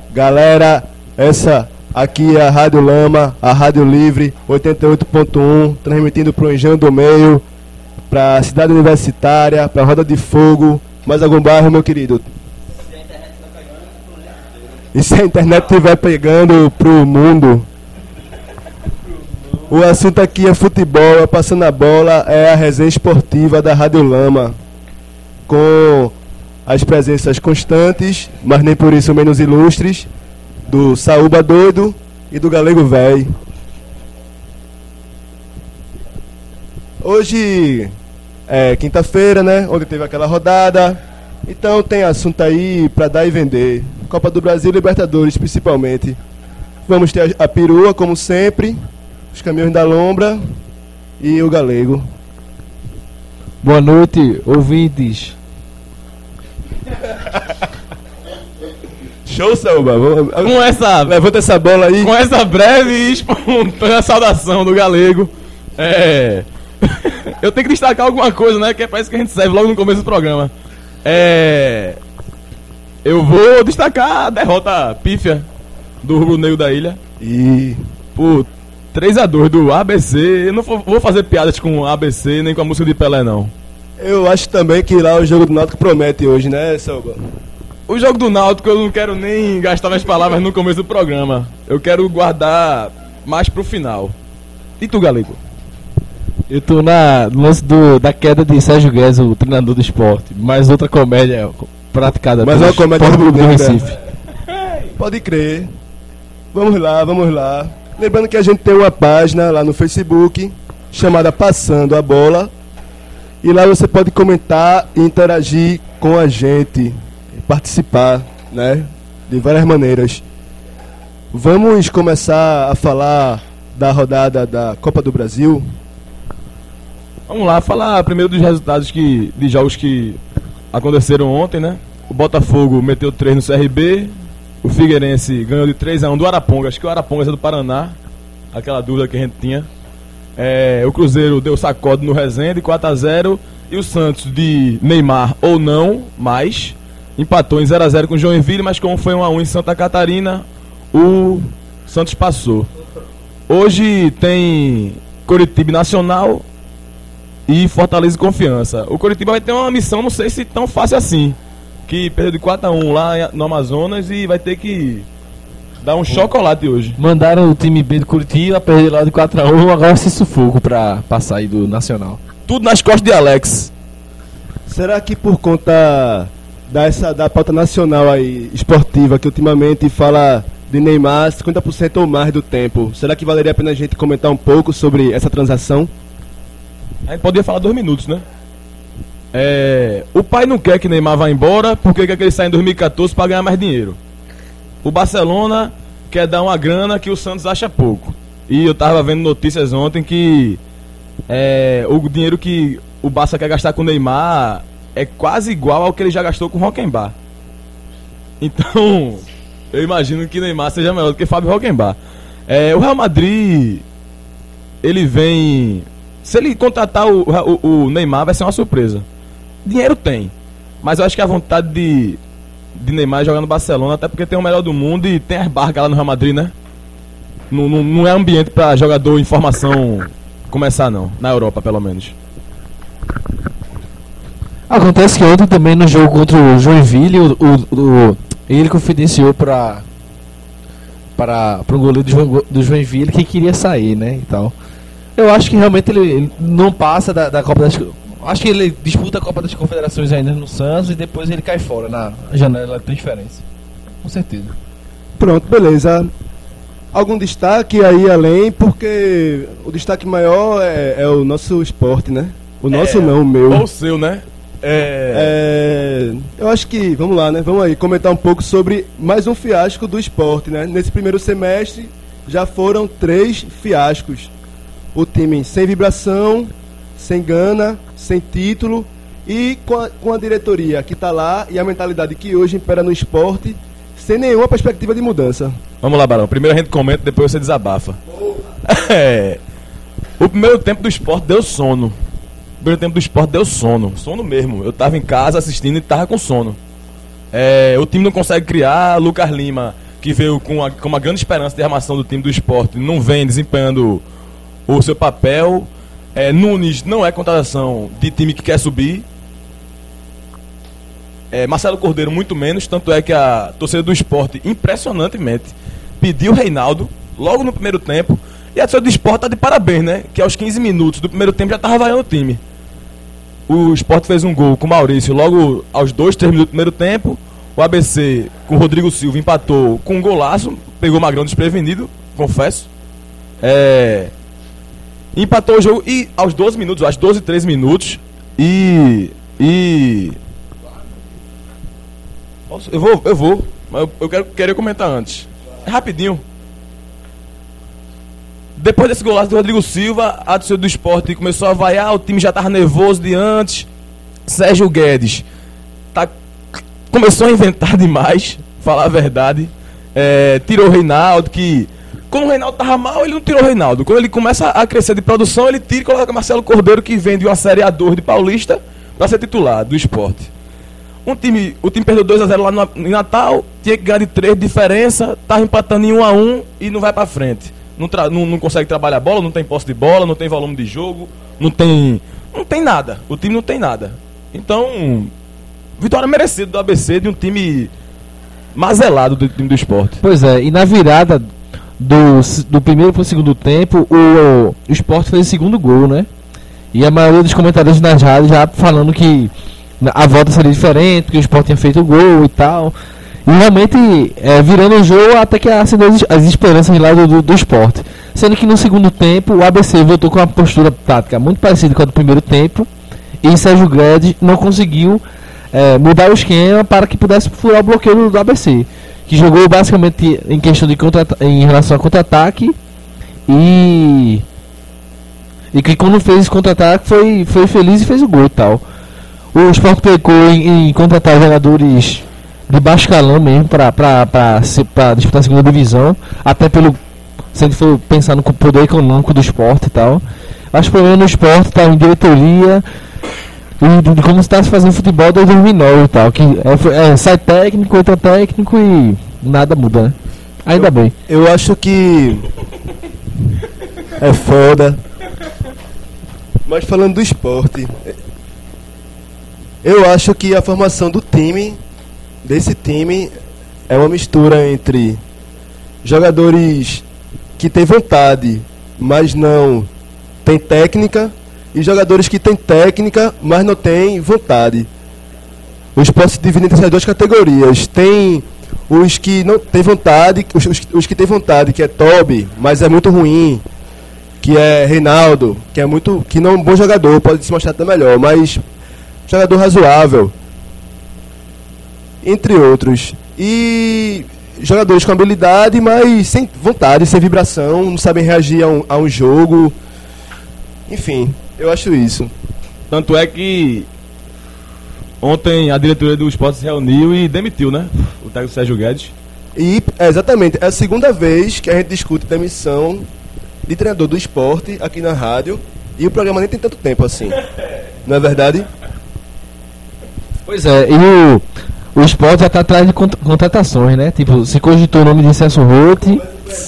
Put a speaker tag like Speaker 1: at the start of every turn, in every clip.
Speaker 1: Galera, essa aqui é a Rádio Lama, a Rádio Livre 88.1, transmitindo para o Engenho do Meio, para a Cidade Universitária, para a Roda de Fogo. Mais algum bairro, meu querido? E se a internet estiver pegando pro mundo? O assunto aqui é futebol, é Passando a Bola, é a resenha esportiva da Rádio Lama, com as presenças constantes, mas nem por isso menos ilustres, do Saúba Doido e do Galego Véi. Hoje é quinta-feira, né? Onde teve aquela rodada. Então tem assunto aí pra dar e vender. Copa do Brasil e Libertadores, principalmente. Vamos ter a perua, como sempre, os caminhões da Lombra e o Galego.
Speaker 2: Boa noite, ouvintes.
Speaker 1: Show, Saúba.
Speaker 3: Com essa,
Speaker 1: levanta essa bola aí.
Speaker 3: Com essa breve e espontânea saudação do Galego. Eu tenho que destacar alguma coisa, né? Que parece que a gente serve logo no começo do programa. Eu vou destacar a derrota pífia do Rubro Negro da Ilha.
Speaker 1: E
Speaker 3: por 3-2 do ABC. Eu não vou fazer piadas com ABC nem com a música de Pelé, não.
Speaker 1: Eu acho também que lá o jogo do Náutico promete hoje, né, Saúba?
Speaker 3: O jogo do Náutico eu não quero nem gastar minhas palavras no começo do programa. Eu quero guardar mais pro final. E tu, Galego?
Speaker 2: Eu tô no lance da queda de Sérgio Guedes, o treinador do esporte. Mais outra comédia praticada
Speaker 1: mais uma comédia
Speaker 2: do Recife.
Speaker 1: Pode crer. Vamos lá. Lembrando que a gente tem uma página lá no Facebook chamada Passando a Bola. E lá você pode comentar e interagir com a gente, participar, né? De várias maneiras. Vamos começar a falar da rodada da Copa do Brasil.
Speaker 3: Vamos lá, falar primeiro dos resultados de jogos que aconteceram ontem, né? O Botafogo meteu 3 no CRB, o Figueirense ganhou de 3-1 do Arapongas, acho que o Arapongas é do Paraná, aquela dúvida que a gente tinha. O Cruzeiro deu sacode no Resende, 4-0, e o Santos, de Neymar ou não, mas empatou em 0-0 com o Joinville, mas como foi 1-1 em Santa Catarina, o Santos passou. Hoje tem Coritiba Nacional e Fortaleza e Confiança. O Coritiba vai ter uma missão, não sei se tão fácil assim, que perdeu de 4-1 lá no Amazonas e vai ter que dar um chocolate hoje.
Speaker 2: Mandaram o time B do Curitiba, perder lá de 4-1, agora se sufoco pra passar aí do Nacional.
Speaker 3: Tudo nas costas de Alex.
Speaker 1: Será que por conta da pauta nacional aí, esportiva, que ultimamente fala de Neymar 50% ou mais do tempo, será que valeria a pena a gente comentar um pouco sobre essa transação?
Speaker 3: A gente poderia falar 2 minutos, né? O pai não quer que Neymar vá embora porque quer que ele saia em 2014 para ganhar mais dinheiro. O Barcelona quer dar uma grana que o Santos acha pouco. E eu tava vendo notícias ontem que o dinheiro que o Barça quer gastar com o Neymar é quase igual ao que ele já gastou com o Rockenbach. Então, eu imagino que Neymar seja melhor do que Fábio Rockenbach. O Real Madrid, ele vem... Se ele contratar o Neymar, vai ser uma surpresa. Dinheiro tem, mas eu acho que a vontade de Neymar é jogar no Barcelona, até porque tem o melhor do mundo e tem as barcas lá no Real Madrid, né? Não é ambiente pra jogador em formação começar, não. Na Europa, pelo menos.
Speaker 2: Acontece que ontem também no jogo contra o Joinville, ele confidenciou para um goleiro do Joinville que queria sair, né, e tal. Eu acho que realmente ele não passa da Copa das... Acho que ele disputa a Copa das Confederações ainda no Santos e depois ele cai fora na janela de transferência. Com certeza.
Speaker 1: Pronto, beleza. Algum destaque aí além, porque o destaque maior é o nosso esporte, né? O nosso não, o meu.
Speaker 3: Ou o seu, né?
Speaker 1: Eu acho que, vamos lá, né? Vamos aí comentar um pouco sobre mais um fiasco do esporte, né? Nesse primeiro semestre já foram 3 fiascos. O time sem vibração, sem gana, sem título e com a diretoria que está lá e a mentalidade que hoje impera no esporte, sem nenhuma perspectiva de mudança.
Speaker 3: Vamos lá, Barão. Primeiro a gente comenta, depois você desabafa. O primeiro tempo do esporte deu sono. O primeiro tempo do esporte deu sono. Sono mesmo. Eu tava em casa assistindo e tava com sono. O time não consegue criar. Lucas Lima que veio com uma grande esperança de armação do time do Sport, não vem desempenhando o seu papel. Nunes não é contratação de time que quer subir. Marcelo Cordeiro muito menos, tanto é que a torcida do Sport, impressionantemente, pediu o Reinaldo logo no primeiro tempo. E a torcida do Sport tá de parabéns, né? Que aos 15 minutos do primeiro tempo já tava vaiando o time. O Sport fez um gol com o Maurício logo aos 2, 3 minutos do primeiro tempo. O ABC com o Rodrigo Silva empatou com um golaço, pegou o Magrão desprevenido, confesso. Empatou o jogo e aos 12 minutos, aos 12, 13 minutos. Nossa, eu vou, mas eu quero comentar antes. É rapidinho. Depois desse golaço do Rodrigo Silva, a torcida do Sport começou a vaiar, o time já estava nervoso de antes. Sérgio Guedes começou a inventar demais, falar a verdade. Tirou o Reinaldo, que quando o Reinaldo estava mal, ele não tirou o Reinaldo. Quando ele começa a crescer de produção, ele tira e coloca Marcelo Cordeiro, que vem de uma Série A2 de Paulista, para ser titular do Sport. O time perdeu 2-0 lá em Natal, tinha que ganhar de 3 de diferença, estava empatando em 1-1 e não vai para frente. Não consegue trabalhar a bola, não tem posse de bola, não tem volume de jogo, não tem nada. O time não tem nada. Então, vitória merecida do ABC, de um time mazelado do time do Sport.
Speaker 2: Pois é, e na virada do primeiro para o segundo tempo, o Sport fez o segundo gol, né? E a maioria dos comentários nas rádios já falando que a volta seria diferente, porque o Sport tinha feito o gol e tal. E realmente virando o jogo até que acendeu as esperanças lá do Sport. Sendo que no segundo tempo o ABC voltou com uma postura tática muito parecida com a do primeiro tempo. E Sérgio Guedes não conseguiu mudar o esquema para que pudesse furar o bloqueio do ABC. Que jogou basicamente em questão de em relação a contra-ataque. E que quando fez esse contra-ataque foi feliz e fez o gol e tal. O Sport pecou em contratar jogadores de baixo escalão mesmo para disputar a segunda divisão, até se a gente for pensar no poder econômico do Sport e tal. Acho que o problema no Sport está em diretoria e de como está se fazendo futebol desde 2009 e tal, que sai técnico, entra técnico e nada muda, né? Ainda bem.
Speaker 1: Eu acho que é foda. Mas falando do Sport, eu acho que a formação desse time é uma mistura entre jogadores que têm vontade, mas não têm técnica, e jogadores que têm técnica, mas não têm vontade. O Sport se divide entre essas duas categorias. Tem os que não têm vontade, os que têm vontade, que é Toby, mas é muito ruim, que é Reinaldo, que não é um bom jogador, pode se mostrar até melhor, mas jogador razoável, entre outros. E jogadores com habilidade, mas sem vontade, sem vibração, não sabem reagir a um jogo. Enfim, eu acho isso.
Speaker 3: Tanto é que ontem a diretoria do Sport se reuniu e demitiu, né? O técnico Sérgio Guedes.
Speaker 1: E, exatamente, é a segunda vez que a gente discute demissão de treinador do Sport aqui na rádio. E o programa nem tem tanto tempo assim. Não é verdade?
Speaker 2: Pois é, e o Sport já está atrás de contratações, né? Tipo, se cogitou o nome de Celso Roth.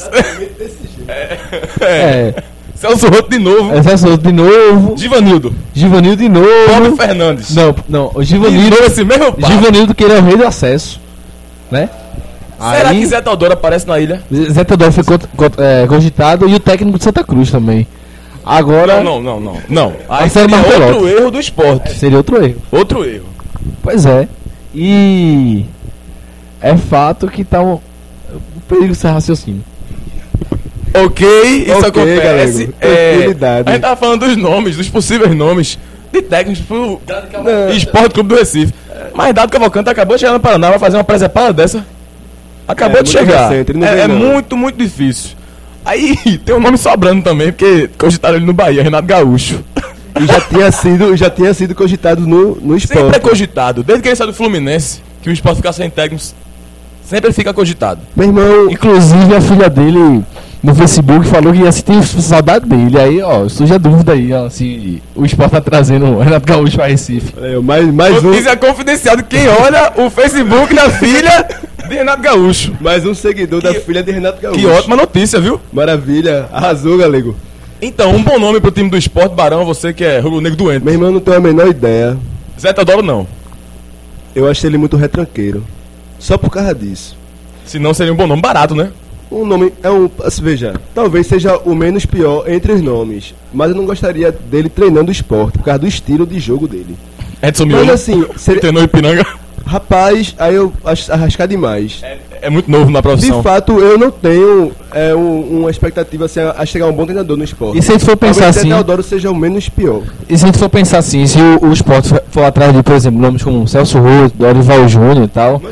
Speaker 3: Celso Roth de novo.
Speaker 2: Celso Roth de novo.
Speaker 3: Givanildo
Speaker 2: de novo.
Speaker 3: Paulo Fernandes.
Speaker 2: Não, o Givanildo.
Speaker 3: Esse mesmo pai.
Speaker 2: Givanildo, que ele é o rei do acesso, né?
Speaker 3: Será que Zé Teodoro aparece na ilha?
Speaker 2: Zé Teodoro foi cogitado e o técnico de Santa Cruz também. Agora.
Speaker 3: Não. Aí
Speaker 2: Marcelo
Speaker 3: seria
Speaker 2: Martelotti.
Speaker 3: outro erro do Sport.
Speaker 2: Seria outro erro.
Speaker 3: Outro erro.
Speaker 2: Pois é. E é fato que tá um perigo sem raciocínio.
Speaker 3: Ok, isso acontece.
Speaker 1: Tranquilidade.
Speaker 3: A gente tava falando dos nomes, dos possíveis nomes de técnicos pro Sport Clube do Recife. Mas Dado Cavalcante acabou de chegar no Paraná, vai fazer uma presepada dessa. Acabou de chegar.
Speaker 1: Recente,
Speaker 3: muito, muito difícil. Aí tem um nome sobrando também, porque cogitaram ele no Bahia, Renato Gaúcho.
Speaker 1: E já tinha sido cogitado no Sport.
Speaker 3: Sempre é cogitado, desde que ele saiu do Fluminense, que o Sport fica sem técnicos, sempre fica cogitado.
Speaker 1: Meu irmão,
Speaker 2: inclusive a filha dele no Facebook falou que ia sentir saudade dele. Aí, ó, surge a dúvida aí, ó, se o Sport tá trazendo o Renato Gaúcho para Recife.
Speaker 1: mais um.
Speaker 3: Notícia confidencial de quem olha o Facebook da filha de Renato Gaúcho.
Speaker 1: Mais um seguidor da filha de Renato Gaúcho.
Speaker 3: Que ótima notícia, viu?
Speaker 1: Maravilha, arrasou, galego.
Speaker 3: Então, um bom nome pro time do Sport, Barão, você que é rubro-negro doente.
Speaker 1: Meu irmão, não tenho a menor ideia.
Speaker 3: Zé Teodoro não.
Speaker 1: Eu achei ele muito retranqueiro. Só por causa disso.
Speaker 3: Senão seria um bom nome barato, né?
Speaker 1: Um nome é um. Veja, talvez seja o menos pior entre os nomes. Mas eu não gostaria dele treinando o Sport, por causa do estilo de jogo dele.
Speaker 3: Edson
Speaker 1: Mas
Speaker 3: Miolo.
Speaker 1: assim,
Speaker 3: Treinou Ipiranga.
Speaker 1: rapaz, aí eu acho arriscar demais.
Speaker 3: É muito novo na
Speaker 1: De
Speaker 3: profissão.
Speaker 1: fato, eu não tenho uma expectativa assim, a chegar um bom treinador no Sport.
Speaker 2: E se a gente for pensar
Speaker 1: Talvez
Speaker 2: assim,
Speaker 1: o Teodoro seja o menos pior.
Speaker 2: e se a gente for pensar assim, se o Sport for atrás de, por exemplo, nomes como Celso Roth, Dorival Júnior e tal,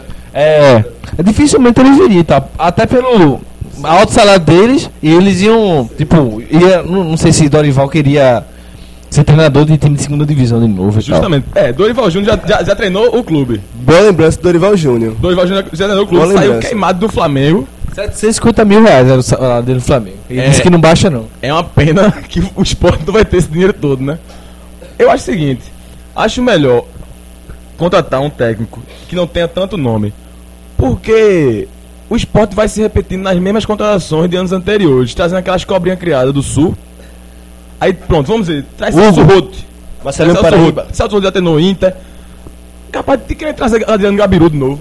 Speaker 2: dificilmente eles viriam, tá? Até pelo alto salário deles, e eles iam, tipo, não sei se Dorival queria ser treinador de time de segunda divisão de novo e tal.
Speaker 3: Justamente. Dorival Júnior já treinou o clube.
Speaker 1: Boa lembrança do Dorival Júnior.
Speaker 3: Dorival Júnior já treinou o clube,
Speaker 1: Boa
Speaker 3: saiu
Speaker 1: lembrança.
Speaker 3: queimado do Flamengo.
Speaker 2: 750 mil reais era o salário dele no Flamengo. Ele disse que não baixa não.
Speaker 3: É uma pena que o Sport não vai ter esse dinheiro todo, né? Eu acho o seguinte, acho melhor contratar um técnico que não tenha tanto nome, porque o Sport vai se repetindo nas mesmas contratações de anos anteriores, trazendo aquelas cobrinhas criadas do Sul. Aí pronto, vamos dizer, traz Celso Roth.
Speaker 1: Marcelinho Paraíba.
Speaker 3: Celso Roth já tem no Inter. Capaz de querer trazer Adriano Gabiru de novo.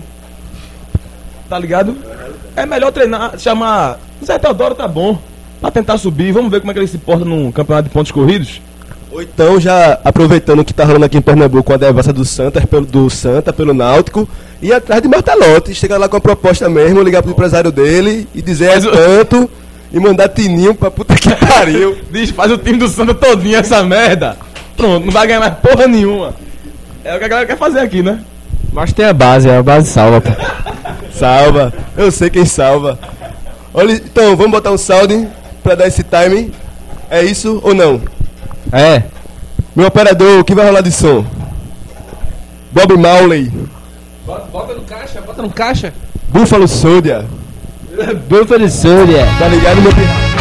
Speaker 3: Tá ligado? É melhor treinar, chamar Zé Teodoro, tá bom. Pra tentar subir, vamos ver como é que ele se porta num campeonato de pontos corridos.
Speaker 1: Ou então, já aproveitando que tá rolando aqui em Pernambuco com a devassa do Santa pelo Náutico, ir atrás de Martelotti, chegar lá com a proposta mesmo, ligar pro empresário dele e dizer
Speaker 3: Mas
Speaker 1: tanto e mandar Tininho pra puta que pariu.
Speaker 3: Diz, faz o time do Santa todinho essa merda. Pronto, não vai ganhar mais porra nenhuma. É o que a galera quer fazer aqui, né?
Speaker 2: Mas tem a base salva, pô.
Speaker 1: Salva, eu sei quem salva. Olha, então, vamos botar um salve pra dar esse time. É isso ou não?
Speaker 2: É.
Speaker 1: Meu operador, o que vai rolar de som? Bob Marley,
Speaker 2: Bota no caixa.
Speaker 1: Buffalo Soldier.
Speaker 2: Buffalo Soldier.
Speaker 1: Tá ligado, meu pirata?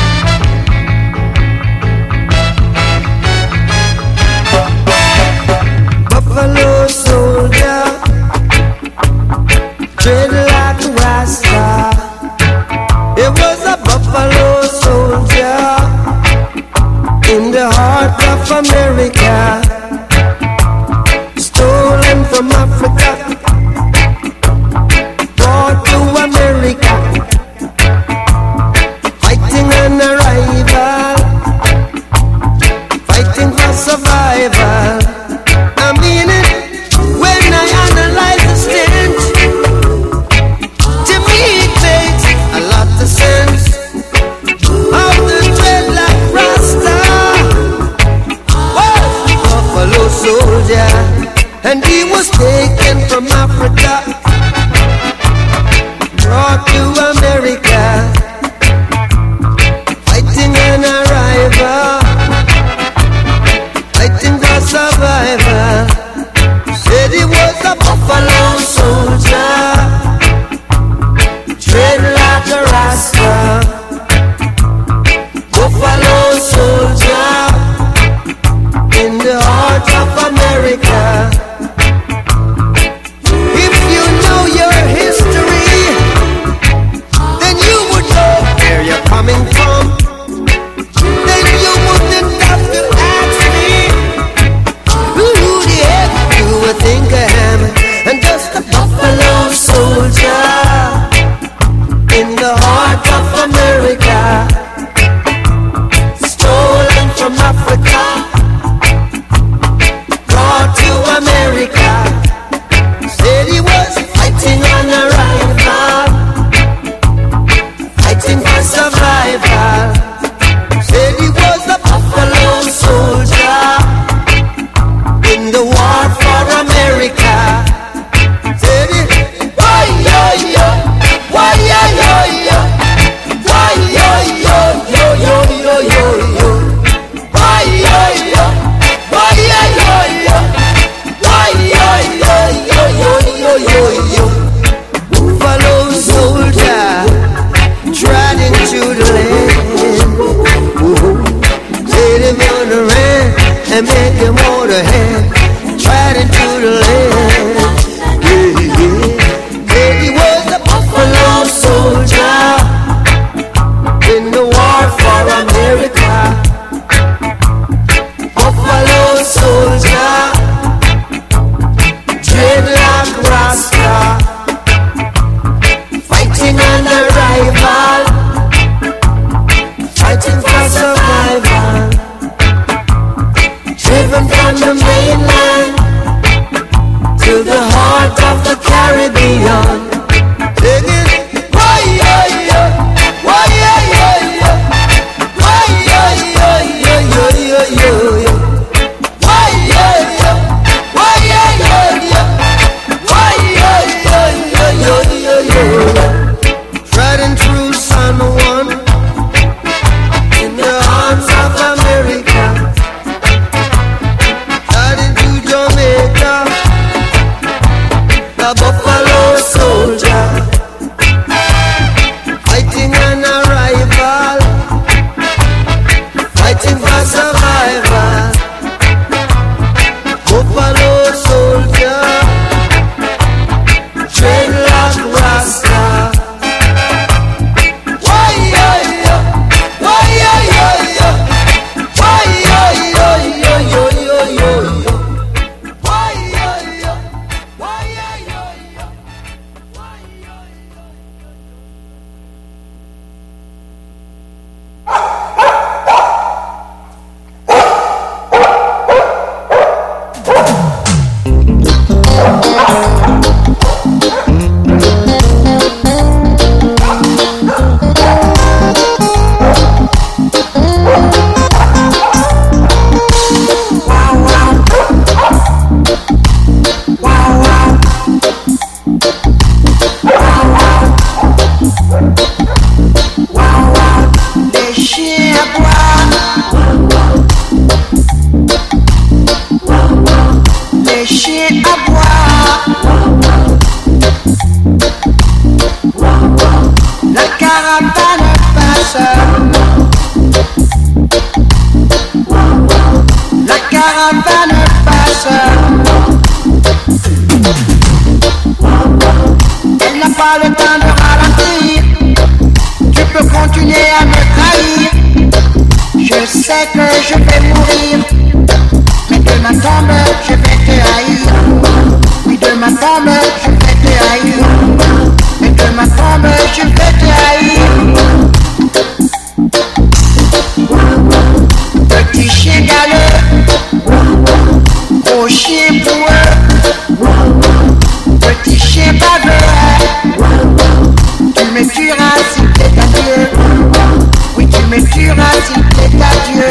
Speaker 4: Buffalo soldier, tread like a rasta. It was a buffalo soldier in the heart of America, stolen from Africa, brought to America, fighting an arrival, fighting for survival. I mean it when I analyze the stench. To me it makes a lot of sense. Of the dreadlock Rasta was a buffalo soldier, and he was taken from Africa, brought to America, fighting an arrival, fighting for survival. Said he was a buffalo soldier, tread like a rasta. Buffalo soldier in the heart of America. If you know your history, then you would know where you're coming from. Then you wouldn't have to ask me who the heck you would think I am. And just a buffalo soldier in the heart of America, stolen from Africa, brought to America. Said he was fighting on a rival, fighting for survival. Said he was a buffalo soldier in the war for America. Said he, why yo yo, why yo yo yo, why yo yo yo yo yo yo yo, why yo yo, why yo yo yo, why yo yo yo yo yo yo yo. Buffalo soldier trotting through the land. Said him on the land and make him on the hand, trotting through the land. Yeah, yeah. Said he was a fighting an arrival, fighting for survival, driven from the mainland to the heart of the Caribbean. Singing, why, yeah, yeah, why, yeah, yeah, yeah, why, yeah, yeah, yeah, yeah, yeah, yeah, yeah. Why, yeah, yeah, why, yeah, yeah, yeah, why, yeah, yeah, yeah, yeah, yeah, yeah. Treading through San Juan in the arms of America, heading to Jamaica, the Buffalo Soldier, fighting an arrival, fighting for survival. Buffalo Soldier, dreadlock Rasta. Why, yeah, yeah, why, yeah, yeah, yeah, why, yeah, yeah, yeah, yeah, yeah, yeah, yeah. Why, yeah, yeah, why, yeah, yeah, yeah, why, yeah, yeah. Les chiens aboient, les chiens aboient, la caravane passe, la caravane passe, elle n'a pas le temps de ralentir. Tu peux continuer à me trahir. Je sais que je vais mourir, mais de ma tombe je vais te haïr. Oui, de ma tombe je vais te haïr, mais de ma tombe je vais te haïr. Petit chien galeux, gros chien boueux, petit chien baveux, tu me tueras si t'es à Dieu. Oui, tu me tueras si t'es à Dieu.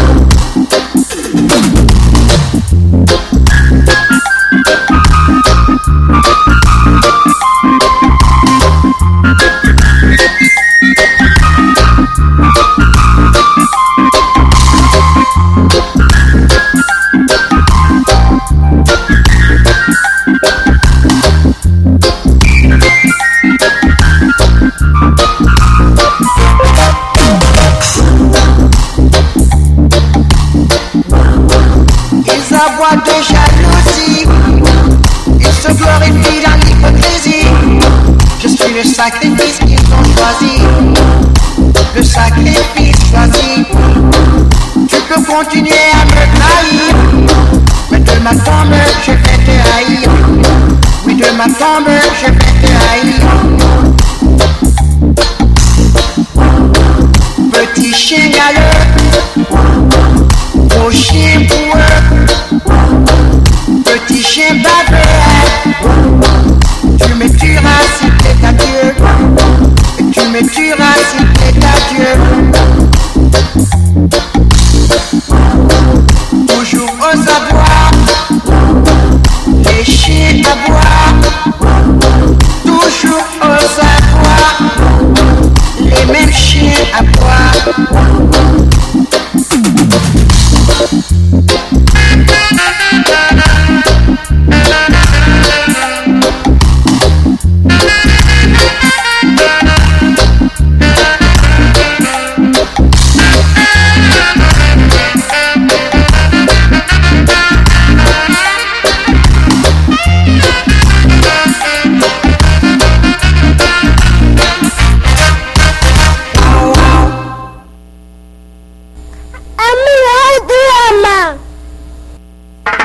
Speaker 4: Ils aboient de jalousie, ils se glorifient dans l'hypocrisie. Je suis le sacrifice qu'ils ont choisi, le sacrifice choisi. Tu peux continuer à me trahir, mais de ma tombe je vais te haïr. Oui, de ma tombe je vais te haïr. Petit chien galeux, gros chien boueux, petit chien baveux, tu me tueras si t'es à Dieu, et tu me tueras si t'es à Dieu. Toujours aux abois, les chiens aboient, toujours aux abois, les mêmes chiens aboient.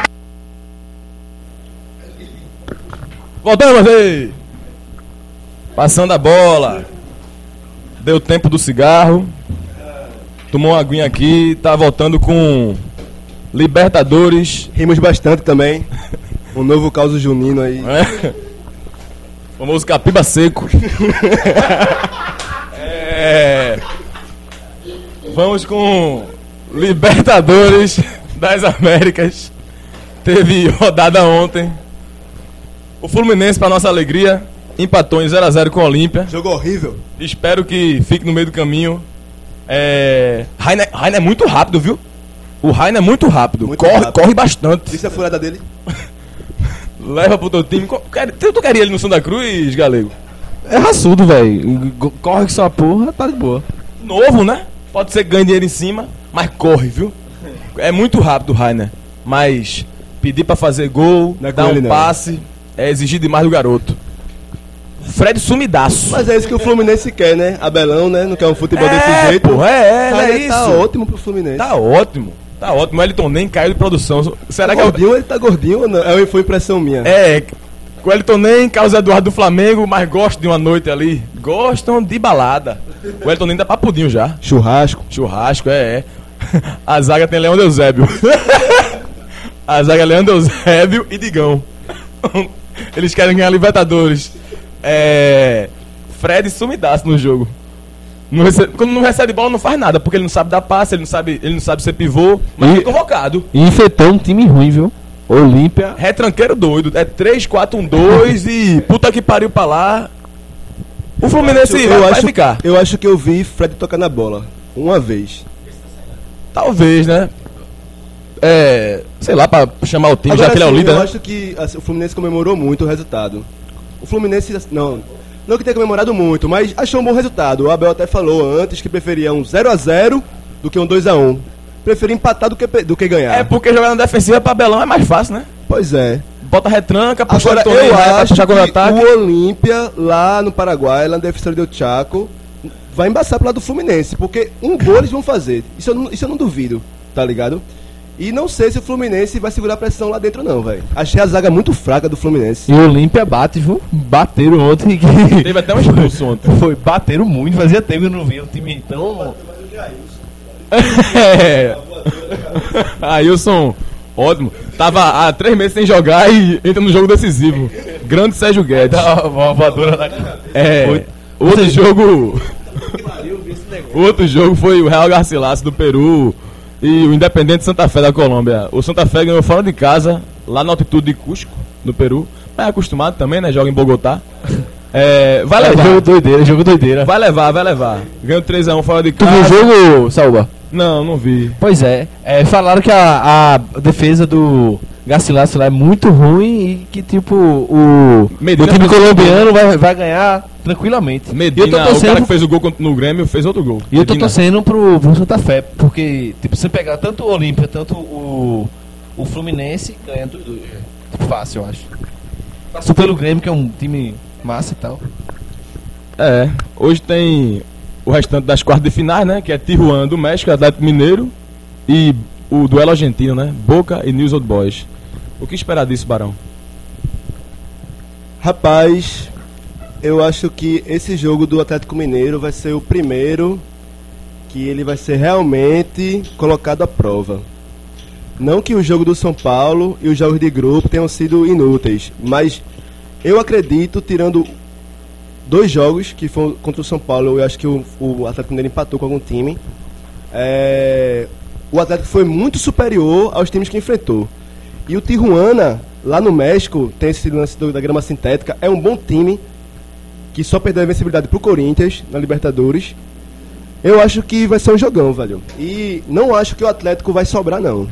Speaker 3: Voltamos aí! Passando a bola. Deu tempo do cigarro. Tomou uma aguinha aqui. Tá voltando com Libertadores.
Speaker 1: Rimos bastante também. Um novo caos junino aí.
Speaker 3: O famoso Capiba Seco. Vamos com Libertadores das Américas. Teve rodada ontem. O Fluminense, para nossa alegria, empatou em 0x0 com o Olímpia.
Speaker 1: Jogo horrível.
Speaker 3: Espero que fique no meio do caminho. Rainer é muito rápido, viu? O Rainer é muito rápido.
Speaker 1: Muito rápido.
Speaker 3: Corre bastante.
Speaker 1: Isso é a furada dele?
Speaker 3: Leva pro teu time. Tu queria ele no Santa Cruz, Galego?
Speaker 2: É raçudo, velho. Corre que sua porra, tá de boa.
Speaker 3: Novo, né? Pode ser que ganhe dinheiro em cima, mas corre, viu? É muito rápido o Rainer. Mas pedir pra fazer gol,
Speaker 1: Não é com
Speaker 3: dar
Speaker 1: ele,
Speaker 3: um
Speaker 1: não.
Speaker 3: passe, é exigir demais do garoto. Fred sumidaço.
Speaker 1: Mas é isso que o Fluminense quer, né? Abelão, né? Não quer um futebol desse jeito.
Speaker 3: Porra, é
Speaker 1: Rainer
Speaker 3: isso.
Speaker 1: tá ótimo pro Fluminense.
Speaker 3: Tá ótimo. Tá ótimo. O Elton nem caiu de produção. Será que
Speaker 1: Gordinho, ele tá gordinho ou não? Foi impressão minha.
Speaker 3: o Elton nem, Carlos Eduardo do Flamengo, mas gostam de uma noite ali. Gostam de balada. O Elton nem tá papudinho já.
Speaker 1: Churrasco.
Speaker 3: Churrasco, A zaga tem Leandro Eusébio. A zaga é Leandro Eusébio e Digão. Eles querem ganhar Libertadores. Fred sumidaço no jogo. Quando não recebe bola não faz nada, porque ele não sabe dar passe, ele não sabe ser pivô, mas
Speaker 2: E-
Speaker 3: foi convocado.
Speaker 2: E enfrentou um time ruim, viu? Olímpia.
Speaker 3: Retranqueiro doido. É 3-4-1-2 e puta que pariu pra lá. O Fluminense vai ficar.
Speaker 1: Eu acho que eu vi Fred tocar na bola. Uma vez.
Speaker 3: Talvez, né? Sei lá, pra chamar o time,
Speaker 1: Agora,
Speaker 3: já que ele é o
Speaker 1: assim,
Speaker 3: líder.
Speaker 1: eu
Speaker 3: né?
Speaker 1: acho que assim, o Fluminense comemorou muito o resultado. O Fluminense, não que tenha comemorado muito, mas achou um bom resultado. O Abel até falou antes que preferia um 0x0 do que um 2x1. Preferia empatar do que ganhar.
Speaker 3: É porque jogar na defensiva pra Belão é mais fácil, né?
Speaker 1: Pois é.
Speaker 3: Bota retranca, puxa
Speaker 1: Agora,
Speaker 3: o torneio,
Speaker 1: eu
Speaker 3: vai
Speaker 1: acho
Speaker 3: puxar
Speaker 1: que
Speaker 3: contra-ataque.
Speaker 1: o Olímpia, lá no Paraguai, lá no Defensor del Chaco, vai embaçar pro lado do Fluminense, porque um gol eles vão fazer. Isso eu não duvido, tá ligado? E não sei se o Fluminense vai segurar a pressão lá dentro não, velho. Achei a zaga muito fraca do Fluminense.
Speaker 2: E o Olímpia bate, viu? Bateram ontem.
Speaker 3: Teve até um expulso ontem.
Speaker 2: Bateram muito, fazia tempo que eu não via um time tão.
Speaker 3: Ailson, ótimo. Tava há 3 meses sem jogar e entra no jogo decisivo. Grande Sérgio Guedes.
Speaker 2: Uma voadora na cara.
Speaker 3: Outro jogo. O outro jogo foi o Real Garcilaso do Peru e o Independente Santa Fé da Colômbia. O Santa Fé ganhou fora de casa, lá na altitude de Cusco, no Peru. Mas é acostumado também, né? Joga em Bogotá. Vai levar.
Speaker 2: Jogo doideira.
Speaker 3: Vai levar. Ganhou 3x1 fora de
Speaker 2: Tu
Speaker 3: casa.
Speaker 2: viu o jogo, Saúba?
Speaker 3: Não vi.
Speaker 2: Pois é. Falaram que a defesa do Garcilaso lá é muito ruim e que, tipo, o
Speaker 3: Medina
Speaker 2: time
Speaker 3: fez
Speaker 2: colombiano vai ganhar tranquilamente.
Speaker 3: Medina,
Speaker 2: E eu tô
Speaker 3: o cara
Speaker 2: torcendo,
Speaker 3: que fez o gol no Grêmio, fez outro gol.
Speaker 2: e eu tô
Speaker 3: Medina.
Speaker 2: torcendo pro Santa Fé, porque, tipo, você pegar tanto o Olímpia, tanto o Fluminense, ganha tudo. Fácil, eu acho. Passou pelo Grêmio, que é um time massa e tal.
Speaker 3: Hoje tem o restante das quartas de finais, né? Que é Tijuana do México, Atlético Mineiro e o duelo argentino, né? Boca e News Old Boys. O que esperar disso, Barão?
Speaker 1: Rapaz, eu acho que esse jogo do Atlético Mineiro vai ser o primeiro que ele vai ser realmente colocado à prova. Não que o jogo do São Paulo e os jogos de grupo tenham sido inúteis, mas eu acredito, tirando 2 jogos que foram contra o São Paulo, eu acho que o Atlético Mineiro empatou com algum time. O Atlético foi muito superior aos times que enfrentou. E o Tijuana, lá no México, tem esse lance da grama sintética, é um bom time que só perdeu a invencibilidade pro Corinthians na Libertadores. Eu acho que vai ser um jogão, velho. E não acho que o Atlético vai sobrar, não.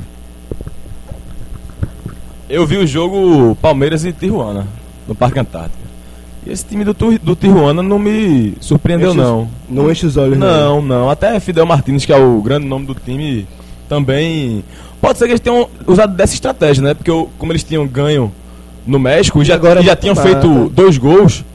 Speaker 3: Eu vi o jogo Palmeiras e Tijuana, no Parque Antártica. E esse time do Tijuana não me surpreendeu, não.
Speaker 1: Não enche os olhos,
Speaker 3: Não. Até Fidel Martins, que é o grande nome do time, também... Pode ser que eles tenham usado dessa estratégia, né? Porque como eles tinham ganho no México e já tinham feito 2 gols...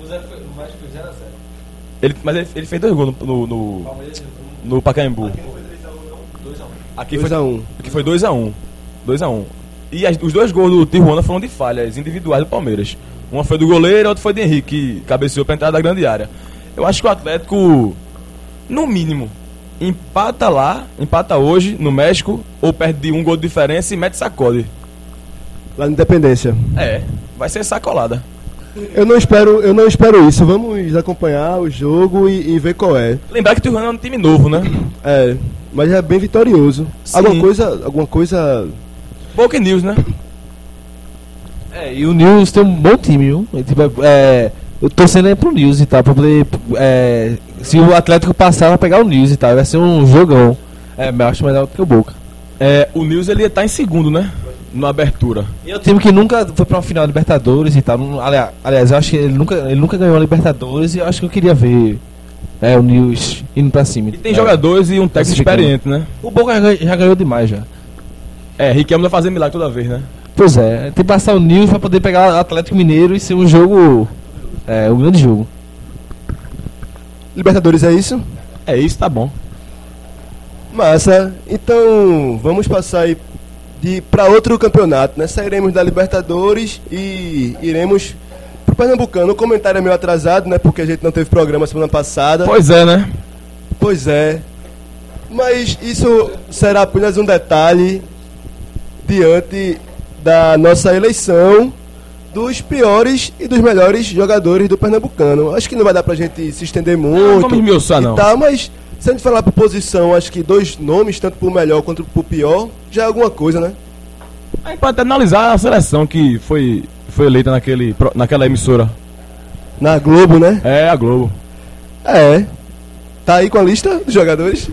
Speaker 3: Mas ele fez 2 gols no Pacaembu. Aqui foi
Speaker 1: 2x1.
Speaker 3: Aqui foi 2x1. 2x1. E os 2 gols do Tijuana foram de falhas individuais do Palmeiras. Uma foi do goleiro, a outra foi de Henrique, que cabeceou pra entrada da grande área. Eu acho que o Atlético, no mínimo, empata hoje no México, ou perde de um gol de diferença e mete sacode.
Speaker 1: Lá na Independência.
Speaker 3: Vai ser sacolada.
Speaker 1: Eu não espero isso. Vamos acompanhar o jogo e ver qual é.
Speaker 3: Lembrar que o Tijuana é um time novo, né?
Speaker 1: Mas é bem vitorioso.
Speaker 3: Sim.
Speaker 1: Alguma coisa...
Speaker 3: Pouco news, né?
Speaker 2: E o News tem um bom time, viu? Eu tô torcendo aí pro News e tal, pra poder. Se o Atlético passar, vai pegar o News e tal, vai ser um jogão. Eu acho melhor do que o Boca.
Speaker 3: O News ele tá em segundo, né? Na abertura.
Speaker 2: E é um time que nunca foi pra uma final de Libertadores e tal. Aliás, eu acho que ele nunca ganhou a Libertadores e eu acho que eu queria ver o News indo pra cima.
Speaker 3: E tem jogadores e um técnico experiente, né?
Speaker 2: O Boca já ganhou demais já.
Speaker 3: Riquelme vai fazer milagre toda vez, né?
Speaker 2: Pois é, tem que passar o News pra poder pegar o Atlético Mineiro e ser um jogo. Um grande jogo.
Speaker 1: Libertadores é isso?
Speaker 3: É isso, tá bom.
Speaker 1: Massa. Então, vamos passar aí para outro campeonato, né? Sairemos da Libertadores e iremos pro Pernambucano. O comentário é meio atrasado, né? Porque a gente não teve programa semana passada.
Speaker 3: Pois é, né?
Speaker 1: Pois é. Mas isso será apenas um detalhe diante da nossa eleição dos piores e dos melhores jogadores do Pernambucano. Acho que não vai dar pra gente se estender muito.
Speaker 3: Não vamos esmiuçar, não.
Speaker 1: Tal, mas se a gente falar por posição, acho que 2 nomes, tanto pro melhor quanto pro pior, já é alguma coisa, né?
Speaker 3: A gente pode até analisar a seleção que foi eleita naquela emissora.
Speaker 1: Na Globo, né?
Speaker 3: A Globo.
Speaker 1: Tá aí com a lista dos jogadores?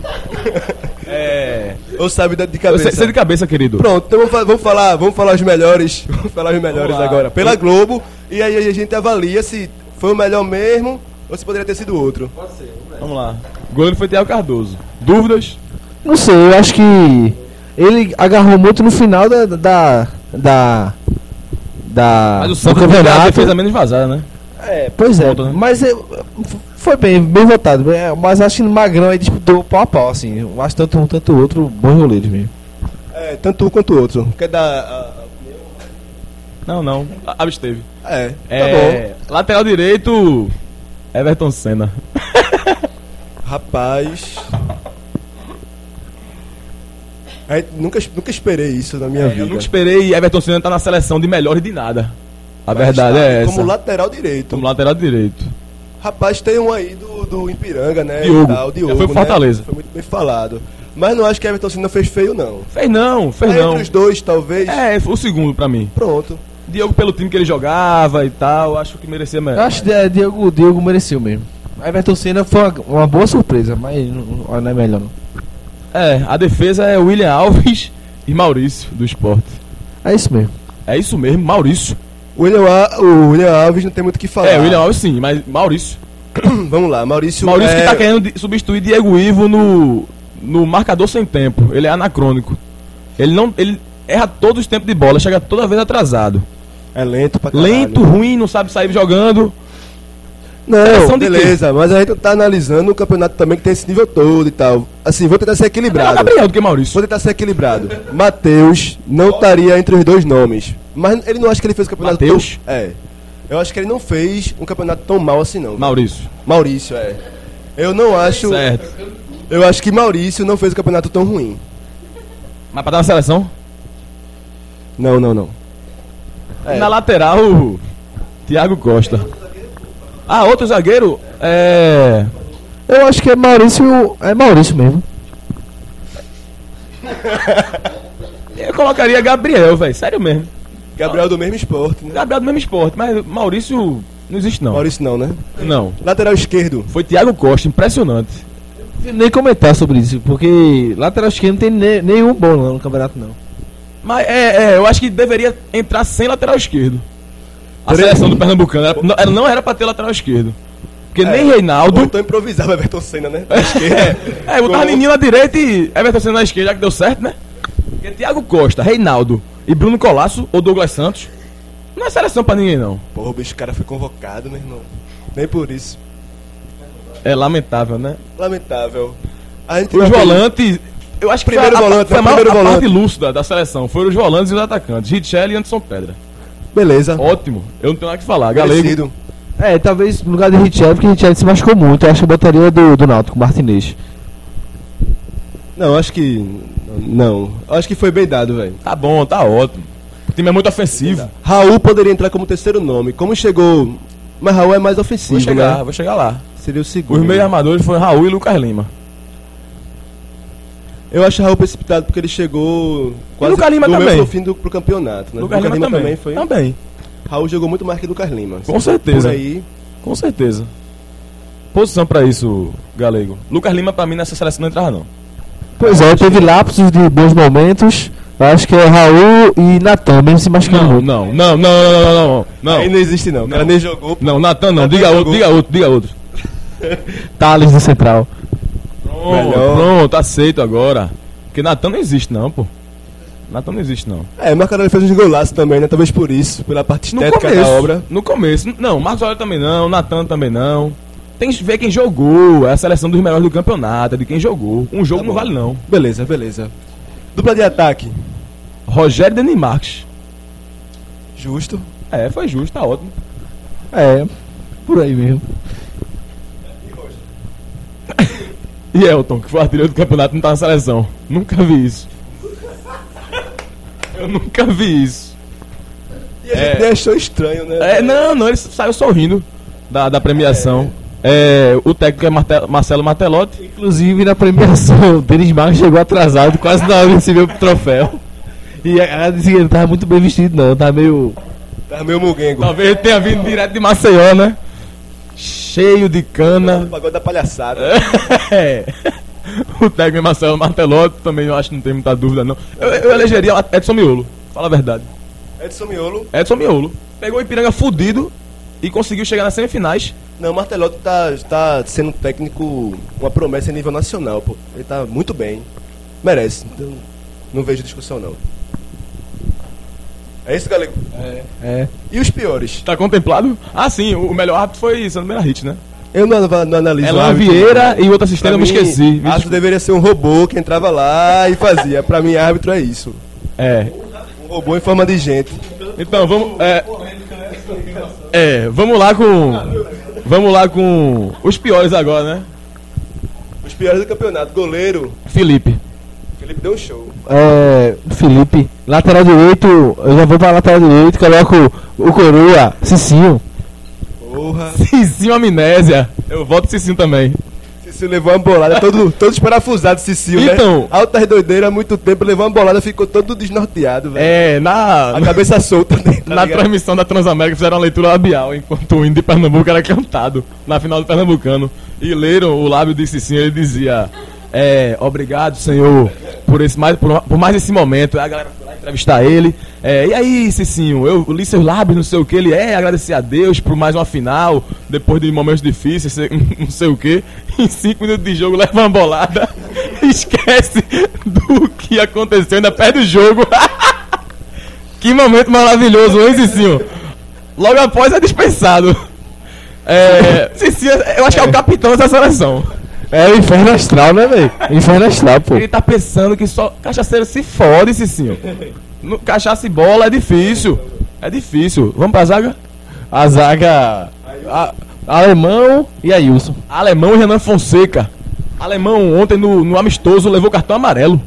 Speaker 1: Ou sabe de cabeça?
Speaker 3: Eu sei de cabeça, querido.
Speaker 1: Pronto, então vamos falar os melhores. Vamos falar os melhores agora. Pela Globo. E aí a gente avalia se foi o melhor mesmo ou se poderia ter sido outro.
Speaker 3: Pode ser. Vamos lá. O goleiro foi Thiago Cardoso. Dúvidas?
Speaker 2: Não sei, eu acho que ele agarrou muito no final
Speaker 3: Mas o Santos teve a defesa menos vazada, né?
Speaker 2: Pois é.
Speaker 3: Ponto, né?
Speaker 2: Mas foi bem votado. Mas acho que no Magrão aí disputou pau a pau, assim. Eu acho tanto um, tanto o outro, bons goleiros mesmo.
Speaker 1: Tanto um quanto o outro. Quer dar...
Speaker 3: Não. Absteve.
Speaker 1: Tá bom.
Speaker 3: Lateral direito, Everton Senna.
Speaker 1: Rapaz... Nunca esperei isso na minha vida.
Speaker 3: Eu nunca esperei Everton Senna estar na seleção de melhores de nada. A verdade é essa.
Speaker 1: Como lateral direito.
Speaker 3: Como lateral direito.
Speaker 1: Rapaz, tem um aí do Ipiranga, né?
Speaker 3: Diogo. Foi pro Fortaleza.
Speaker 1: Né? Foi muito bem falado. Mas não acho que Everton Senna fez feio, não.
Speaker 3: Fez não.
Speaker 1: Entre os dois, talvez.
Speaker 3: Foi o segundo pra mim.
Speaker 1: Pronto.
Speaker 3: Diogo pelo time que ele jogava e tal, acho que merecia melhor.
Speaker 2: Eu acho que Diogo mereceu mesmo. Everton Senna foi uma boa surpresa, mas não é melhor não.
Speaker 3: A defesa é William Alves e Maurício, do Sport.
Speaker 2: É isso mesmo.
Speaker 3: É isso mesmo, Maurício.
Speaker 1: O William Alves não tem muito o que falar.
Speaker 3: William Alves sim, mas Maurício.
Speaker 1: Vamos lá, Maurício
Speaker 3: que tá querendo substituir Diego Ivo no marcador sem tempo. Ele é anacrônico. Ele erra todos os tempos de bola, chega toda vez atrasado.
Speaker 1: É lento pra caralho.
Speaker 3: Lento, ruim, não sabe sair jogando.
Speaker 1: Não, beleza, mas a gente tá analisando o campeonato também que tem esse nível todo e tal. Assim, vou tentar ser equilibrado.
Speaker 3: Gabriel do que Maurício.
Speaker 1: Vou tentar ser equilibrado. Matheus não estaria entre os dois nomes. Mas ele não acha que ele fez o campeonato
Speaker 3: Matheus?
Speaker 1: Eu acho que ele não fez um campeonato tão mal assim, não.
Speaker 3: Maurício,
Speaker 1: Eu não acho...
Speaker 3: certo.
Speaker 1: Eu acho que Maurício não fez o campeonato tão ruim.
Speaker 3: Mas pra dar na seleção?
Speaker 1: Não.
Speaker 3: Na lateral, Thiago Costa. Outro zagueiro
Speaker 2: Eu acho que é Maurício mesmo.
Speaker 3: Eu colocaria Gabriel, velho, sério mesmo.
Speaker 1: Gabriel do mesmo esporte, né?
Speaker 3: Gabriel do mesmo esporte, mas Maurício não existe não.
Speaker 1: Maurício não, né?
Speaker 3: Não.
Speaker 1: Lateral esquerdo.
Speaker 3: Foi Thiago Costa, impressionante.
Speaker 2: Nem comentar sobre isso, porque lateral esquerdo não tem nenhum bom no campeonato não.
Speaker 3: Mas eu acho que deveria entrar sem lateral esquerdo. A seleção do Pernambucano não era pra ter lateral esquerdo. Porque nem Reinaldo.
Speaker 1: Então improvisava Everton Senna, né?
Speaker 3: Botar Nininho na direita e Everton Senna na esquerda, já que deu certo, né? Porque Thiago Costa, Reinaldo e Bruno Colasso ou Douglas Santos não é seleção pra ninguém, não.
Speaker 1: Porra, o bicho, o cara foi convocado, meu irmão. Nem por isso.
Speaker 3: É lamentável, né?
Speaker 1: Lamentável.
Speaker 3: Os volantes. Eu acho que
Speaker 1: primeiro volante,
Speaker 3: foi a parte lúcida da seleção. Foram os volantes e os atacantes. Richelli e Anderson Pedra.
Speaker 1: Beleza.
Speaker 3: Ótimo. Eu não tenho nada que falar. Galego.
Speaker 1: Merecido.
Speaker 2: Talvez no lugar de Richard, porque Richard se machucou muito. Eu acho que eu botaria do Náutico, Martinez.
Speaker 1: Não, acho que... Não. Acho que foi bem dado, velho.
Speaker 3: Tá bom, tá ótimo. O time é muito ofensivo.
Speaker 1: Raul poderia entrar como terceiro nome. Como chegou... Mas Raul é mais ofensivo, né?
Speaker 3: Vou chegar lá.
Speaker 1: Seria o segundo.
Speaker 3: Os meios armadores foram Raul e Lucas Lima.
Speaker 1: Eu acho Raul precipitado porque ele chegou quase
Speaker 3: Lucas Lima
Speaker 1: do meio
Speaker 3: também.
Speaker 1: pro fim pro campeonato, né?
Speaker 3: Lucas Lima também.
Speaker 1: foi.
Speaker 3: Também.
Speaker 1: Raul jogou muito mais que Lucas Lima.
Speaker 3: Com certeza.
Speaker 1: Por aí,
Speaker 3: Com certeza. Posição pra isso, Galego. Lucas Lima pra mim nessa seleção não entrava não.
Speaker 2: Pois é, teve lapsos de bons momentos. Eu acho que é Raul e Natan, mesmo se machucando muito.
Speaker 3: Não.
Speaker 1: aí não existe não. O cara nem jogou.
Speaker 3: Não, Natan não.
Speaker 1: Natan
Speaker 3: Diga outro.
Speaker 2: Thales do Central.
Speaker 3: Pronto, aceito agora. Porque Natan não existe não, pô. Natan não existe não.
Speaker 1: Marcarelli fez uns golaços também, né? Talvez por isso, pela parte estética da obra.
Speaker 3: No começo. Não, Marcos Aurélio também não, Natan também não. Tem que ver quem jogou. É a seleção dos melhores do campeonato, é de quem jogou. Um jogo
Speaker 1: Tá
Speaker 3: não
Speaker 1: bom.
Speaker 3: vale não.
Speaker 1: Beleza. Dupla de ataque.
Speaker 3: Rogério e Denis Marques.
Speaker 1: Justo.
Speaker 3: Foi justo, tá ótimo.
Speaker 2: Por aí mesmo.
Speaker 3: E Elton, que foi artilheiro do campeonato, não tá na seleção. Nunca vi isso. Eu nunca vi isso.
Speaker 1: E a gente achou estranho, né?
Speaker 3: Não, ele saiu sorrindo da premiação. O técnico é Marcelo Martelotti.
Speaker 2: Inclusive na premiação, o Denis Marques chegou atrasado, quase na hora de receber o troféu. E ela disse que ele tava muito bem vestido, não. Tava meio.
Speaker 1: Tava meio muguengo.
Speaker 3: Talvez ele tenha vindo direto de Maceió, né? Cheio de
Speaker 1: O
Speaker 3: cana.
Speaker 1: pagode da palhaçada.
Speaker 3: O técnico é Marcelo Martelotti, também eu acho que não tem muita dúvida, não. Eu elegeria Edson Miolo, fala a verdade. Edson Miolo. Pegou o Ipiranga fudido e conseguiu chegar nas semifinais.
Speaker 1: Não, o Martelotti tá sendo um técnico, uma promessa a nível nacional, pô. Ele tá muito bem. Merece. Então, não vejo discussão, não. É isso, Galego? E os piores?
Speaker 3: Tá contemplado? Ah, sim, o melhor árbitro foi Sandro Benarrite, né?
Speaker 1: Eu não analiso
Speaker 3: Elan
Speaker 1: árbitro,
Speaker 3: Vieira e o outro assistente
Speaker 1: Pra
Speaker 3: eu me
Speaker 1: mim,
Speaker 3: esqueci.
Speaker 1: árbitro deveria ser um robô que entrava lá e fazia. Pra mim, árbitro é isso. Um robô em forma de gente.
Speaker 3: Então, vamos lá com os piores agora, né?
Speaker 1: Os piores do campeonato. Goleiro,
Speaker 3: Felipe
Speaker 1: deu um show.
Speaker 2: Felipe, lateral direito, eu já vou pra lateral direito, coloco o Coroa, Cicinho.
Speaker 1: Porra.
Speaker 3: Cicinho Amnésia. Eu voto Cicinho também.
Speaker 1: Cicinho levou uma bolada, todo esparafusado, Cicinho,
Speaker 3: Então.
Speaker 1: né? Altas doideiras há muito tempo, levou uma bolada, ficou todo desnorteado, velho. A
Speaker 3: Na
Speaker 1: cabeça solta, né? Tá ligado?
Speaker 3: transmissão da Transamérica fizeram uma leitura labial, enquanto o hino de Pernambuco era cantado na final do Pernambucano. E leram o lábio de Cicinho, ele dizia: obrigado, Senhor, por mais esse momento. Aí a galera foi lá entrevistar ele. E aí, Cicinho, eu li seus lábios, não sei o que. Ele agradecer a Deus por mais uma final, depois de momentos difíceis, não sei o que. Em 5 minutos de jogo, leva uma bolada, esquece do que aconteceu, ainda perde o jogo. Que momento maravilhoso, hein, Cicinho? Logo após é dispensado. Cicinho, eu acho que é o capitão dessa seleção.
Speaker 2: É o inferno astral, né, velho? Inferno astral, pô.
Speaker 3: Ele tá pensando que só cachaceiro se fode, Cicinho. Cachaça e bola é difícil. Vamos pra zaga?
Speaker 2: A zaga. Alemão e Ailson.
Speaker 3: Alemão e Renan Fonseca. Alemão ontem no amistoso levou cartão amarelo.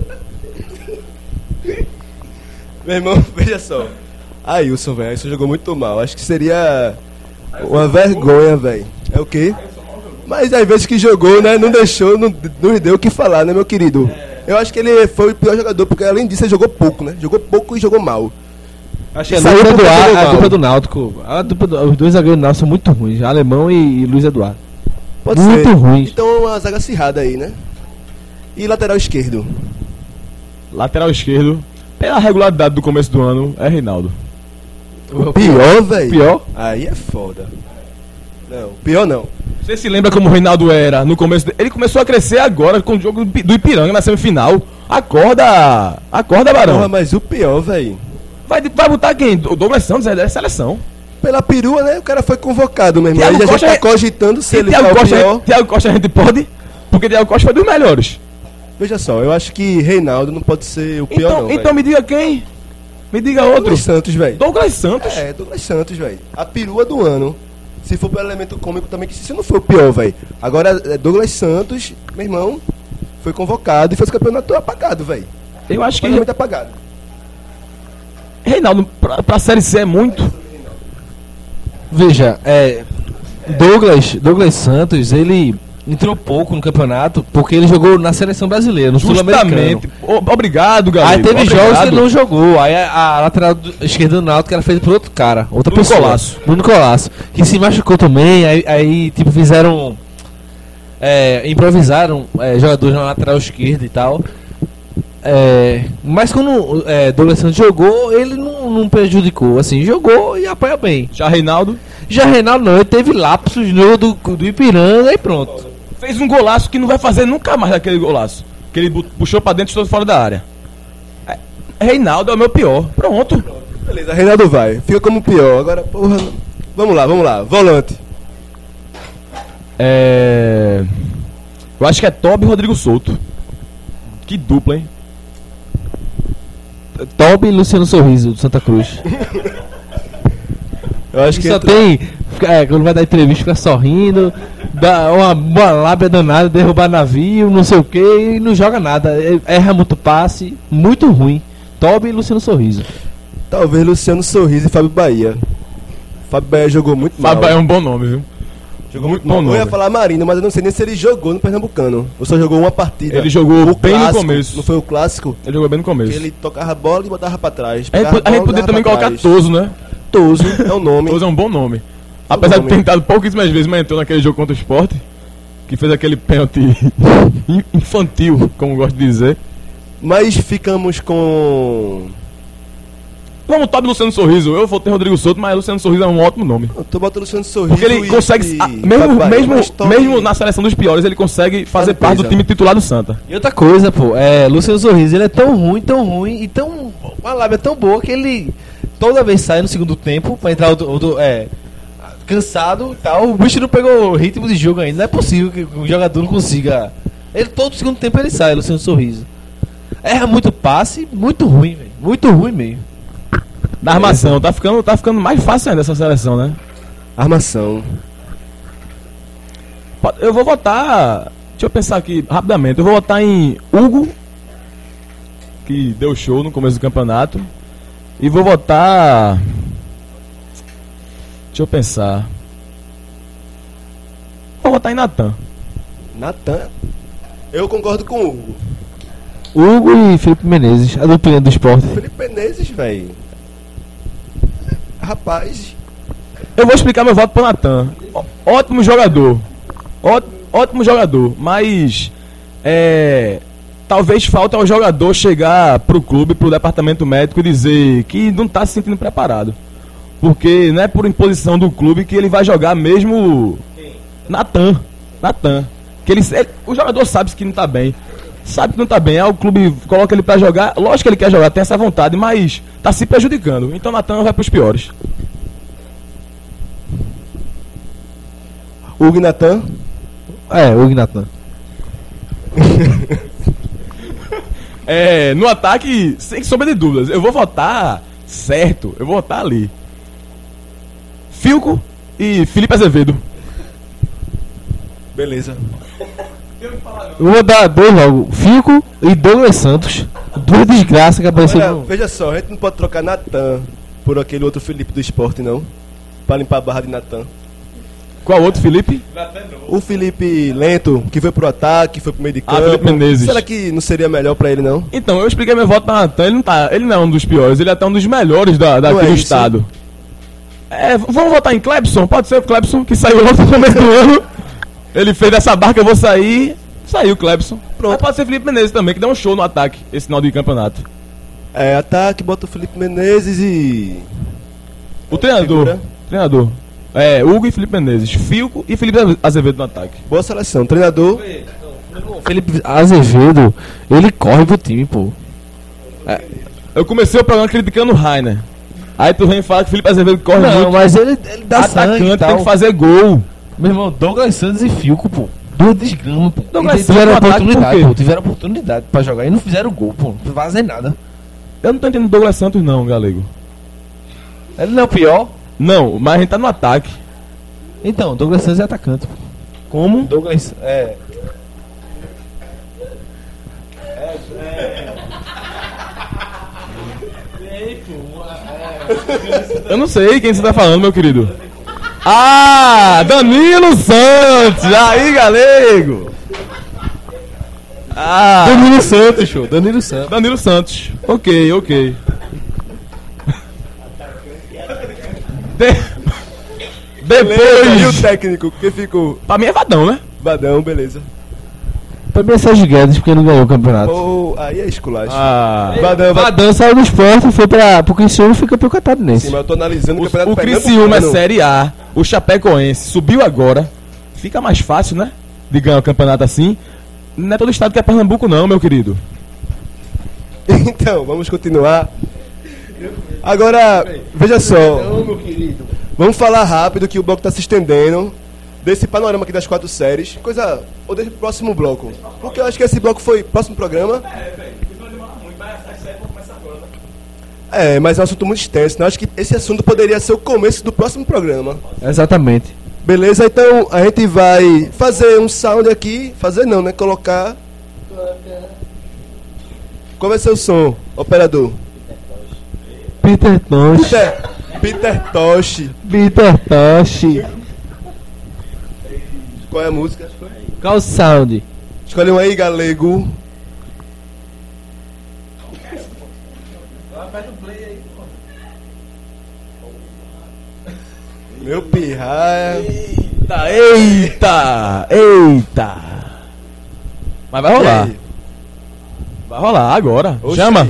Speaker 1: Meu irmão, veja só. Ailson, velho, Ailson jogou muito mal. Acho que seria uma vergonha, velho. É o quê? Mas às vezes que jogou, né, não deixou, não deu o que falar, né, meu querido? Eu acho que ele foi o pior jogador, porque além disso ele jogou pouco, né? Jogou pouco e jogou mal.
Speaker 2: Acho que a dupla do Náutico, os dois zagueiros do Náutico são muito ruins, Alemão e Luiz Eduardo.
Speaker 1: Pode
Speaker 2: muito
Speaker 1: ser.
Speaker 2: ruins.
Speaker 1: Então uma zaga acirrada aí, né? E lateral esquerdo?
Speaker 3: Lateral esquerdo, pela regularidade do começo do ano, é Reinaldo.
Speaker 1: Pior, velho?
Speaker 2: Pior?
Speaker 1: Aí é foda. Não, pior não.
Speaker 3: Você se lembra como o Reinaldo era no começo? Ele começou a crescer agora com o jogo do Ipiranga na semifinal. Acorda, Barão.
Speaker 1: Porra, mas o pior, velho.
Speaker 3: Vai botar quem? O Douglas Santos é da seleção.
Speaker 1: Pela perua, né? O cara foi convocado, meu irmão.
Speaker 3: Thiago
Speaker 1: Aí a gente
Speaker 3: Costa
Speaker 1: tá
Speaker 3: é-
Speaker 1: cogitando se
Speaker 3: E
Speaker 1: ele tá o pior.
Speaker 3: Thiago Costa a gente pode? Porque Thiago Costa foi dos melhores.
Speaker 1: Veja só, eu acho que Reinaldo não pode ser o pior, não.
Speaker 3: Então me diga quem? Me diga outro.
Speaker 1: Douglas Santos, velho.
Speaker 3: Douglas Santos?
Speaker 1: É, Douglas Santos, velho. A perua do ano. Se for pelo elemento cômico também, que se não foi o pior, velho. Agora, Douglas Santos, meu irmão, foi convocado e fez o campeonato apagado, velho.
Speaker 3: Eu acho que
Speaker 1: Muito apagado.
Speaker 3: Reinaldo, pra Série C é muito.
Speaker 2: Veja, Douglas Santos, ele entrou pouco no campeonato porque ele jogou na seleção brasileira, no Sul-Americano.
Speaker 3: Justamente. Obrigado, galera.
Speaker 2: Aí teve jogos que ele não jogou. Aí a lateral esquerda do Náutico era feita por outro cara, outra
Speaker 3: Bruno
Speaker 2: pessoa.
Speaker 3: Colasso.
Speaker 2: Bruno Colasso. Que se machucou também. Aí tipo, fizeram. Improvisaram jogadores na lateral esquerda e tal. Mas quando Douglas Santos jogou, ele não prejudicou. Assim, jogou e apoia bem.
Speaker 3: Já Reinaldo
Speaker 2: Já Reinaldo não, ele teve lapsos no do Ipiranga e pronto.
Speaker 3: fez um golaço que não vai fazer nunca mais aquele golaço. Que ele puxou pra dentro e estou fora da área. Reinaldo é o meu pior. Pronto.
Speaker 1: Beleza, Reinaldo vai. Fica como pior. Agora, porra. Vamos lá. Volante.
Speaker 3: Eu acho que é Tobi e Rodrigo Souto. Que dupla, hein?
Speaker 2: Tobi e Luciano Sorriso, do Santa Cruz.
Speaker 1: Eu acho que
Speaker 2: Só tem. Quando vai dar entrevista, fica sorrindo, dá uma lábia danada, derrubar navio, não sei o que, e não joga nada. Erra muito passe, muito ruim. Tobi e Luciano Sorriso.
Speaker 1: talvez Luciano Sorriso e Fábio Bahia. Fábio Bahia jogou muito mal.
Speaker 3: Fábio Bahia é um bom nome, viu?
Speaker 1: Jogou muito mal. Eu ia falar Marino, mas eu não sei nem se ele jogou no Pernambucano. Ou só jogou uma partida.
Speaker 3: Ele jogou
Speaker 1: O
Speaker 3: bem
Speaker 1: clássico,
Speaker 3: no começo.
Speaker 1: Não foi o clássico?
Speaker 3: Ele jogou bem no começo.
Speaker 1: Que ele tocava a bola e botava pra trás.
Speaker 3: A gente podia também colocar Toso, né?
Speaker 1: Toso é o nome.
Speaker 3: Toso é um bom nome. Apesar de ter tentado pouquíssimas vezes, mas entrou naquele jogo contra o Sport, que fez aquele pênalti infantil, como gosto de dizer.
Speaker 1: Mas ficamos com...
Speaker 3: Vamos top Luciano Sorriso. Eu vou ter Rodrigo Souto, mas Luciano Sorriso é um ótimo nome.
Speaker 1: Eu tô botando Luciano Sorriso.
Speaker 3: Porque ele consegue, mesmo na seleção dos piores, ele consegue fazer parte do time titular do Santa.
Speaker 2: E outra coisa, pô, Luciano Sorriso, ele é tão ruim e tão. Uma lábia tão boa que ele toda vez sai no segundo tempo pra entrar cansado e tal. O bicho não pegou ritmo de jogo ainda. Não é possível que o jogador não consiga. Ele todo segundo tempo ele sai, Luciano Sorriso. Erra muito passe, muito ruim, velho. Muito ruim mesmo.
Speaker 3: Da armação, tá ficando mais fácil ainda essa seleção, né?
Speaker 1: Armação.
Speaker 3: Eu vou votar. Deixa eu pensar aqui rapidamente. Eu vou votar em Hugo, que deu show no começo do campeonato. E vou votar. Deixa eu pensar. Vou votar em Natan.
Speaker 1: Natan. Eu concordo com o Hugo.
Speaker 2: Hugo e Felipe Menezes, a duplinha do esporte.
Speaker 1: Felipe Menezes, velho. Rapaz.
Speaker 3: Eu vou explicar meu voto pro Natan. Ótimo jogador. Ótimo jogador. Mas talvez falte ao jogador chegar pro clube, pro departamento médico e dizer que não tá se sentindo preparado. Porque não é por imposição do clube que ele vai jogar mesmo. Natan. Que o jogador sabe que não tá bem. Sabe que não tá bem, aí o clube coloca ele pra jogar. Lógico que ele quer jogar, tem essa vontade, mas tá se prejudicando. Então Natan vai pros piores.
Speaker 1: Hugo e Natan.
Speaker 2: Hugo e Natan.
Speaker 3: No ataque, sem sombra de dúvidas, eu vou votar certo. Eu vou votar ali. Filco e Felipe Azevedo.
Speaker 1: Beleza.
Speaker 2: Eu vou dar dois logo. Fico e Douglas Santos. Duas desgraças que apareceram.
Speaker 1: Olha, veja só, a gente não pode trocar Natan por aquele outro Felipe do esporte, não. Pra limpar a barra de Natan.
Speaker 3: Qual outro, Felipe?
Speaker 1: O Felipe Lento, que foi pro ataque, foi pro meio de campo.
Speaker 3: Felipe Menezes.
Speaker 1: Será que não seria melhor pra ele, não?
Speaker 3: Então, eu expliquei meu voto pra Natan. Ele não é um dos piores, ele é até um dos melhores daqui
Speaker 1: Não é
Speaker 3: do
Speaker 1: isso.
Speaker 3: estado. Vamos votar em Clebson? Pode ser o Clebson, que saiu logo no começo do ano. Ele fez dessa barca, eu vou sair. Saiu o Clebson. Pronto. Mas pode ser Felipe Menezes também, que deu um show no ataque esse final de campeonato.
Speaker 1: Ataque, bota o Felipe Menezes e...
Speaker 3: O treinador. Hugo e Felipe Menezes. Filco e Felipe Azevedo no ataque.
Speaker 1: Boa seleção. Treinador...
Speaker 2: Felipe Azevedo, ele corre pro time, pô.
Speaker 3: Eu comecei o programa criticando o Rainer. Aí tu vem e fala que o Felipe Azevedo corre
Speaker 2: Não,
Speaker 3: muito.
Speaker 2: mas ele dá sangue
Speaker 3: Atacante
Speaker 2: e tal.
Speaker 3: tem que fazer gol.
Speaker 2: Meu irmão, Douglas Santos e Filco, pô. Duas desgramas, pô.
Speaker 3: Douglas
Speaker 2: Eles tiveram
Speaker 3: Santos no ataque,
Speaker 2: oportunidade,
Speaker 3: por quê?
Speaker 2: pô. Tiveram oportunidade pra jogar e não fizeram gol, pô. Não fazer nada.
Speaker 3: Eu não tô entendendo Douglas Santos não, galego.
Speaker 2: Ele não é o pior?
Speaker 3: Não, mas a gente tá no ataque.
Speaker 2: Então, Douglas Santos é atacante.
Speaker 3: Como?
Speaker 2: Douglas é.
Speaker 3: Eu não sei quem você tá falando, meu querido. Ah, Danilo Santos! Aí, galego! Ah,
Speaker 2: Danilo Santos, show. Danilo Santos.
Speaker 3: Danilo Santos. Ok, ok.
Speaker 1: E o
Speaker 3: Depois.
Speaker 1: técnico, que ficou?
Speaker 3: Pra mim é Vadão, né?
Speaker 1: Badão, beleza.
Speaker 2: Pra mim é Sérgio Guedes, porque não ganhou o campeonato.
Speaker 1: Pô, aí é esculacho.
Speaker 3: Ah.
Speaker 1: Badão,
Speaker 2: Vadão saiu do esporte e foi pro Criciúma e foi campeão catarinense.
Speaker 1: Sim, mas eu tô analisando o
Speaker 3: O
Speaker 1: campeonato
Speaker 3: Criciúma é
Speaker 1: pernambucano.
Speaker 3: Série A. O Chapecoense subiu agora. Fica mais fácil, né? De ganhar o campeonato assim. Não é todo estado que é Pernambuco, não, meu querido.
Speaker 1: Então, vamos continuar. Agora, veja só. Vamos falar rápido que o bloco tá se estendendo. Desse panorama aqui das 4 séries. Coisa. Ou deixa pro próximo bloco. Porque eu acho que esse bloco foi próximo programa. É, mas é um assunto muito extenso. Né? Eu acho que esse assunto poderia ser o começo do próximo programa.
Speaker 2: Exatamente.
Speaker 1: Beleza? Então a gente vai fazer um sound aqui. Fazer não, né? Colocar. Qual vai ser o som, operador?
Speaker 2: Peter Tosh.
Speaker 1: Peter Tosh.
Speaker 2: Peter Tosh.
Speaker 1: Qual é a música?
Speaker 2: Qual o sound?
Speaker 1: Escolhe um aí, galego. Meu pirraia.
Speaker 3: Eita, eita, eita. Mas vai rolar.
Speaker 1: E aí?
Speaker 3: Vai rolar agora.
Speaker 1: Oxi.
Speaker 3: Chama.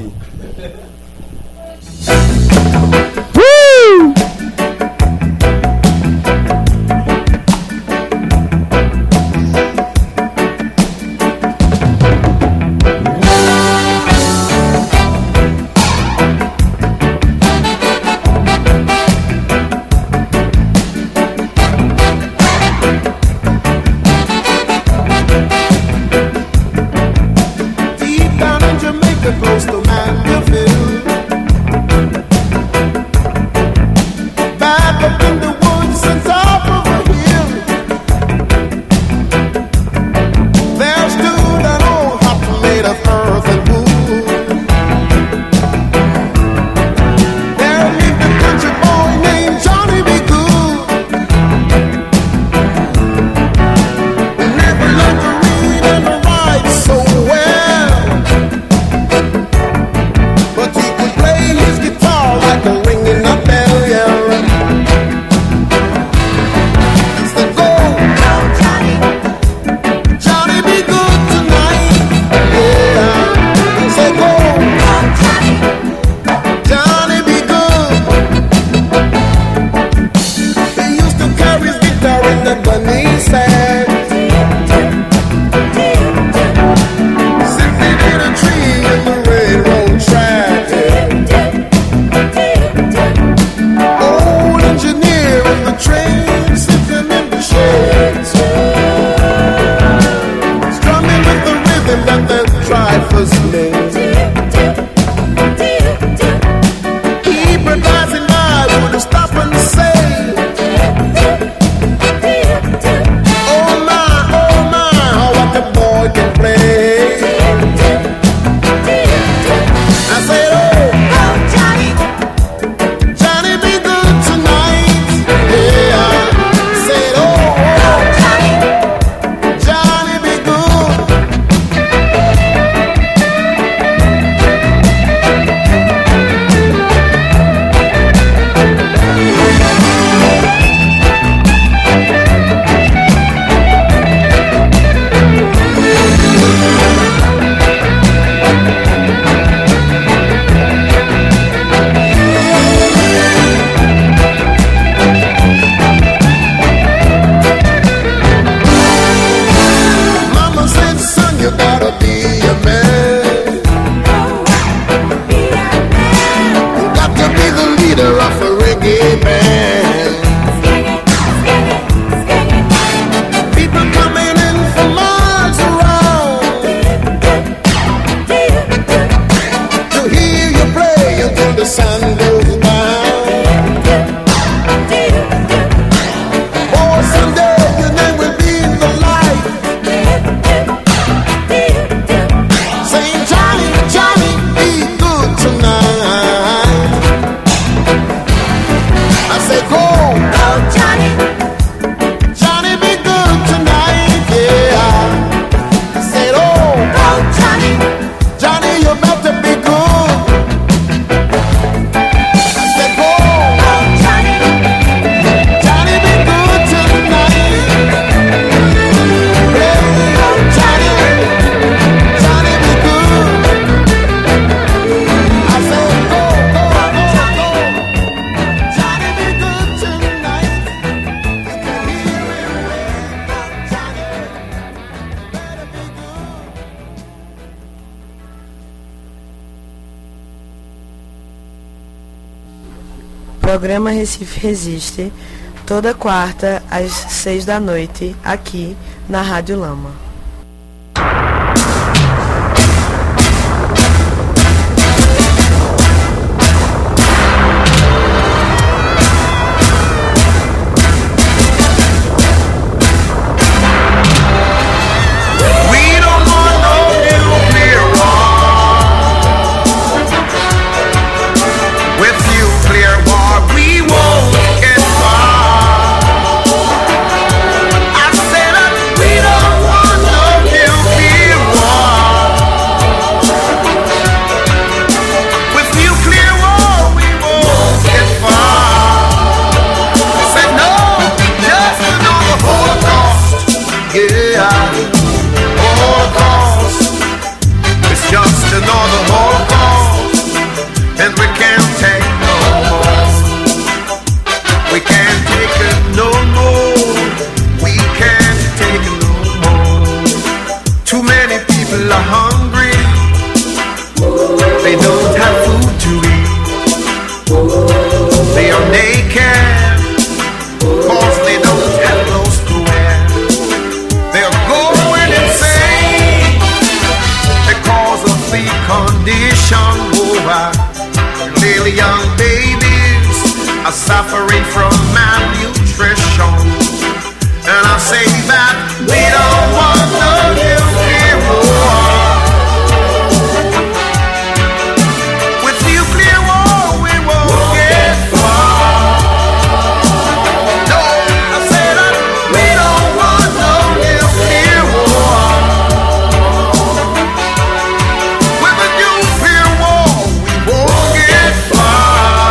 Speaker 4: Deep down in Jamaica, close to man.
Speaker 5: Programa Recife Resiste, toda quarta às 6 da noite, aqui na Rádio Lama.
Speaker 6: Suffering from malnutrition, and I say that we don't want no nuclear war. With nuclear war we won't get far. No, I say that we don't want no nuclear war. With a nuclear war we won't get far.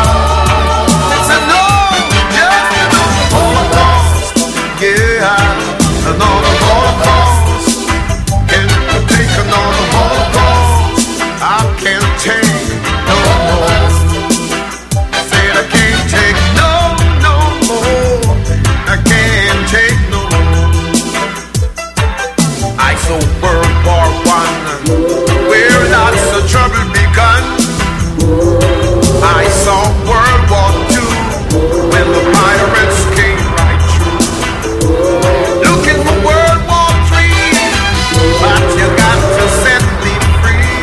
Speaker 6: Another Holocaust, can take another Holocaust. I can't take no more. Said I can't take no more. I can't take no more. I saw World War I, where lots of trouble begun. I saw World War II, when the pirates came right through. Looking for World War III, but you got to set me free.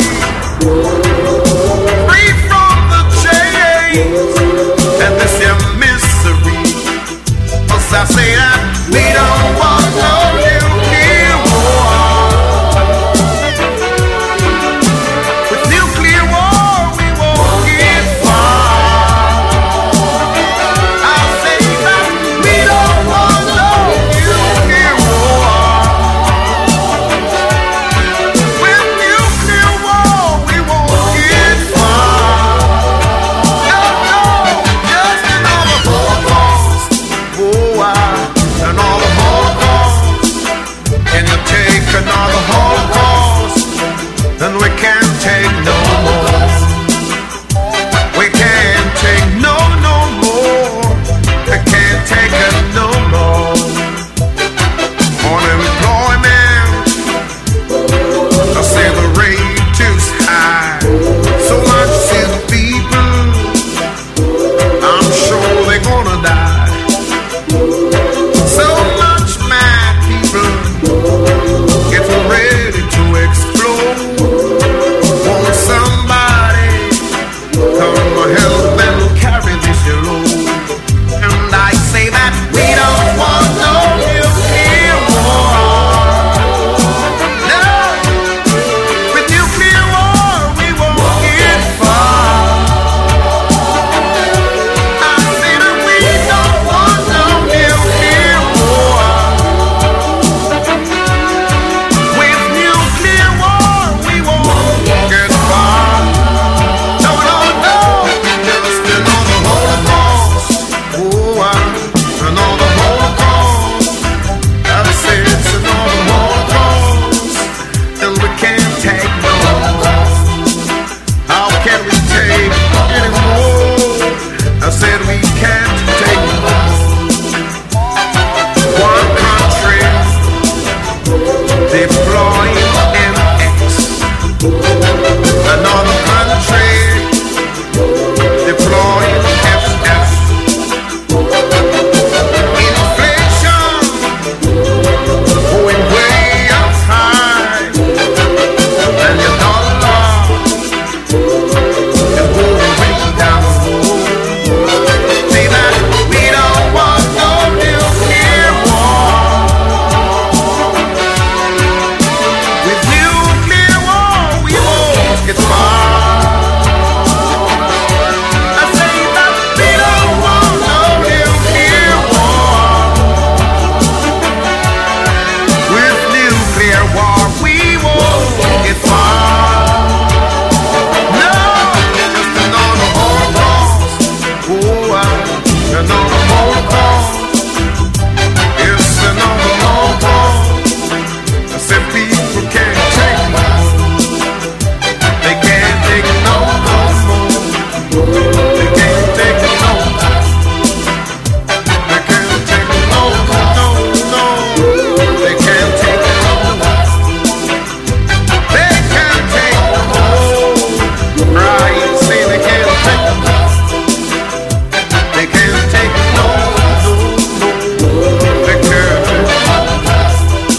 Speaker 6: Free from the chains and this your misery. 'Cause I say that we don't want no nuclear war. With nuclear war we won't get far. I say that we don't want no nuclear war. With nuclear war we won't get far. No, just another Holocaust. Oh, another Holocaust. Can you take another Holocaust? Then we can't take no more. We can't take no more. We can't take it no more. Unemployment, I say the rate is high. So much sick people, I'm sure they're gonna die. So much mad people, getting ready to explode. Want somebody come help them carry this load. And I say that we don't want no nuclear war. No, with nuclear war we won't get far. I say that we don't want no nuclear war. With nuclear war we won't get far. No, just another Holocaust. Oh, another Holocaust. I say it's another Holocaust, and we can't take no more. How can we take any more? I said we can't take more. One country deploying MX, another country deploying FF. the people can't take more. They can't take no more. They can't take no more. They can't take no, no, no. They can't take no more. They can't take no more. Right, say they can't take no more. They can't take no, no, no. They can't take no more.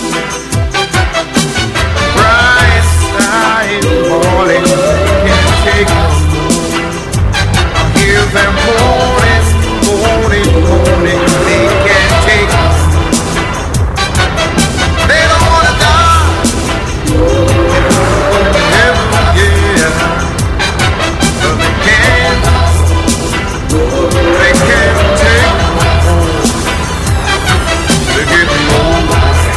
Speaker 6: Bright side morning, can't take no more. I hear them moaning, moaning, moaning. They can't take no more. They don't wanna die. Heaven, yeah. But they can't. They can't take no more. They're getting old.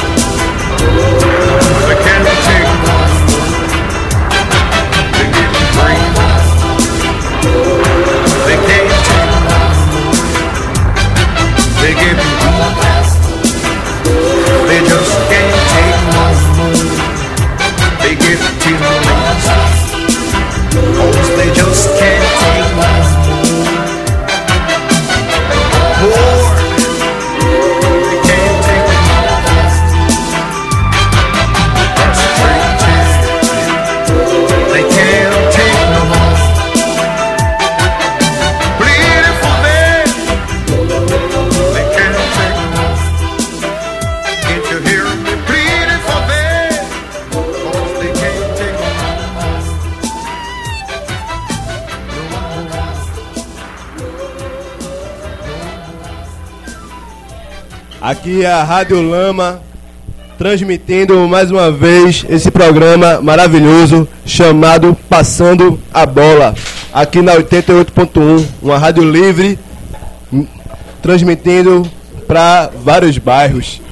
Speaker 6: They can't take no more. They're getting green. They can't take no more. They're getting weak. They just can't take no more. They get too lazy. Folks, they just can't take no more. Lord, they can't take no more. Frustrated. They can't take no more. Bleeding for them. They can't take no more. Can't you hear me bleeding for them? Folks, they can't take no more.
Speaker 1: Aqui é a Rádio Lama, transmitindo mais uma vez esse programa maravilhoso chamado Passando a Bola, aqui na 88.1, uma rádio livre, transmitindo para vários bairros.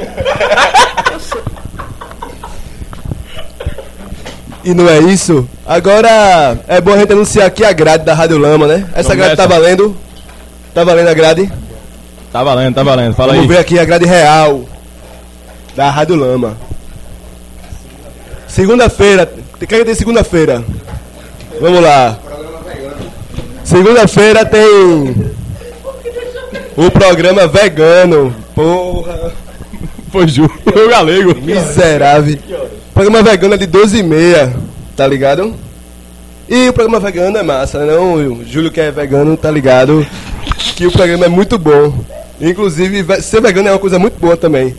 Speaker 1: E não é isso? Agora é bom a gente anunciar aqui a grade da Rádio Lama, né? Essa
Speaker 3: Vamos
Speaker 1: grade tá
Speaker 3: nessa.
Speaker 1: valendo? Tá valendo a grade?
Speaker 3: Tá valendo. Fala
Speaker 1: Vamos
Speaker 3: aí.
Speaker 1: ver aqui a grade real da Rádio Lama. Segunda-feira. Quem tem segunda-feira? Vamos lá. Segunda-feira tem o programa vegano. Porra,
Speaker 3: Foi Ju, foi o galego.
Speaker 1: miserável. O programa vegano é de 12h30, tá ligado? E o programa vegano é massa, né? Não, o Júlio que é vegano, tá ligado? Que o programa é muito bom. Inclusive, ser vegano é uma coisa muito boa também.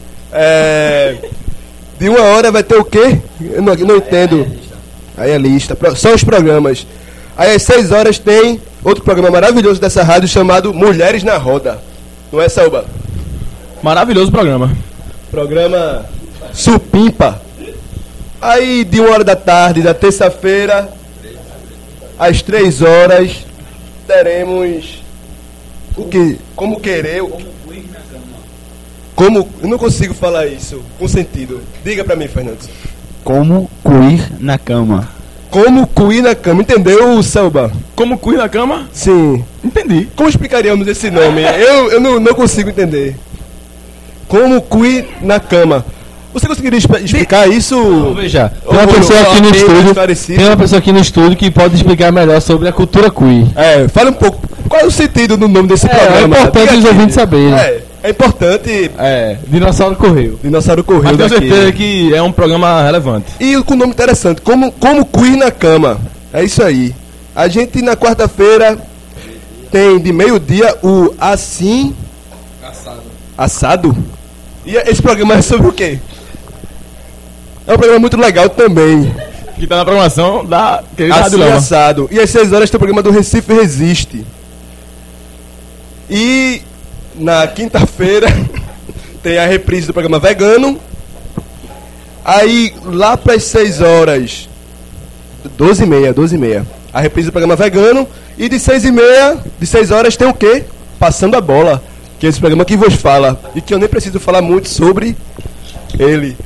Speaker 1: De 1h vai ter o quê? Eu não entendo. Aí é lista. Só os programas. Aí às 6h tem outro programa maravilhoso dessa rádio chamado Mulheres na Roda. Não é, Sauba?
Speaker 3: Maravilhoso programa.
Speaker 1: Programa supimpa. Aí de 1h da tarde, da terça-feira, às 3h, teremos o que? Como querer. Como? Eu não consigo falar isso com sentido. Diga pra mim, Fernandes.
Speaker 7: Como cuir na cama.
Speaker 1: Como cuir na cama, entendeu, Selba?
Speaker 3: Como cuir na cama?
Speaker 1: Sim.
Speaker 3: Entendi.
Speaker 1: Como explicaríamos esse nome? Eu não consigo entender. Como cuir na cama. Você conseguiria explicar isso?
Speaker 2: Veja,
Speaker 1: Ou
Speaker 2: tem uma pessoa aqui no
Speaker 1: bem
Speaker 2: estúdio.
Speaker 1: esclarecido?
Speaker 2: Tem uma pessoa aqui no estúdio que pode explicar melhor sobre a cultura queer.
Speaker 1: Fala um pouco. Qual é o sentido do nome desse
Speaker 2: É
Speaker 1: programa?
Speaker 2: importante
Speaker 1: Diga
Speaker 2: os
Speaker 1: aqui.
Speaker 2: ouvintes saberem.
Speaker 1: É importante.
Speaker 2: Dinossauro correu.
Speaker 1: Dinossauro correu
Speaker 3: Mas tenho
Speaker 1: daqui.
Speaker 3: certeza que é um programa relevante.
Speaker 1: E com nome interessante, como cuir na cama. É isso aí. A gente na quarta-feira tem de meio-dia o Assim Assado. E esse programa é sobre o quê? É um programa muito legal também.
Speaker 3: Que tá na programação da querida Rádio
Speaker 1: Assim
Speaker 3: Lama.
Speaker 1: Assado. E às 6h tem o programa do Recife Resiste. E na quinta-feira tem a reprise do programa Vegano. Aí lá para as 6h, 12h30, a reprise do programa Vegano. E de 6h tem o quê? Passando a Bola, que é esse programa que vos fala. E que eu nem preciso falar muito sobre ele.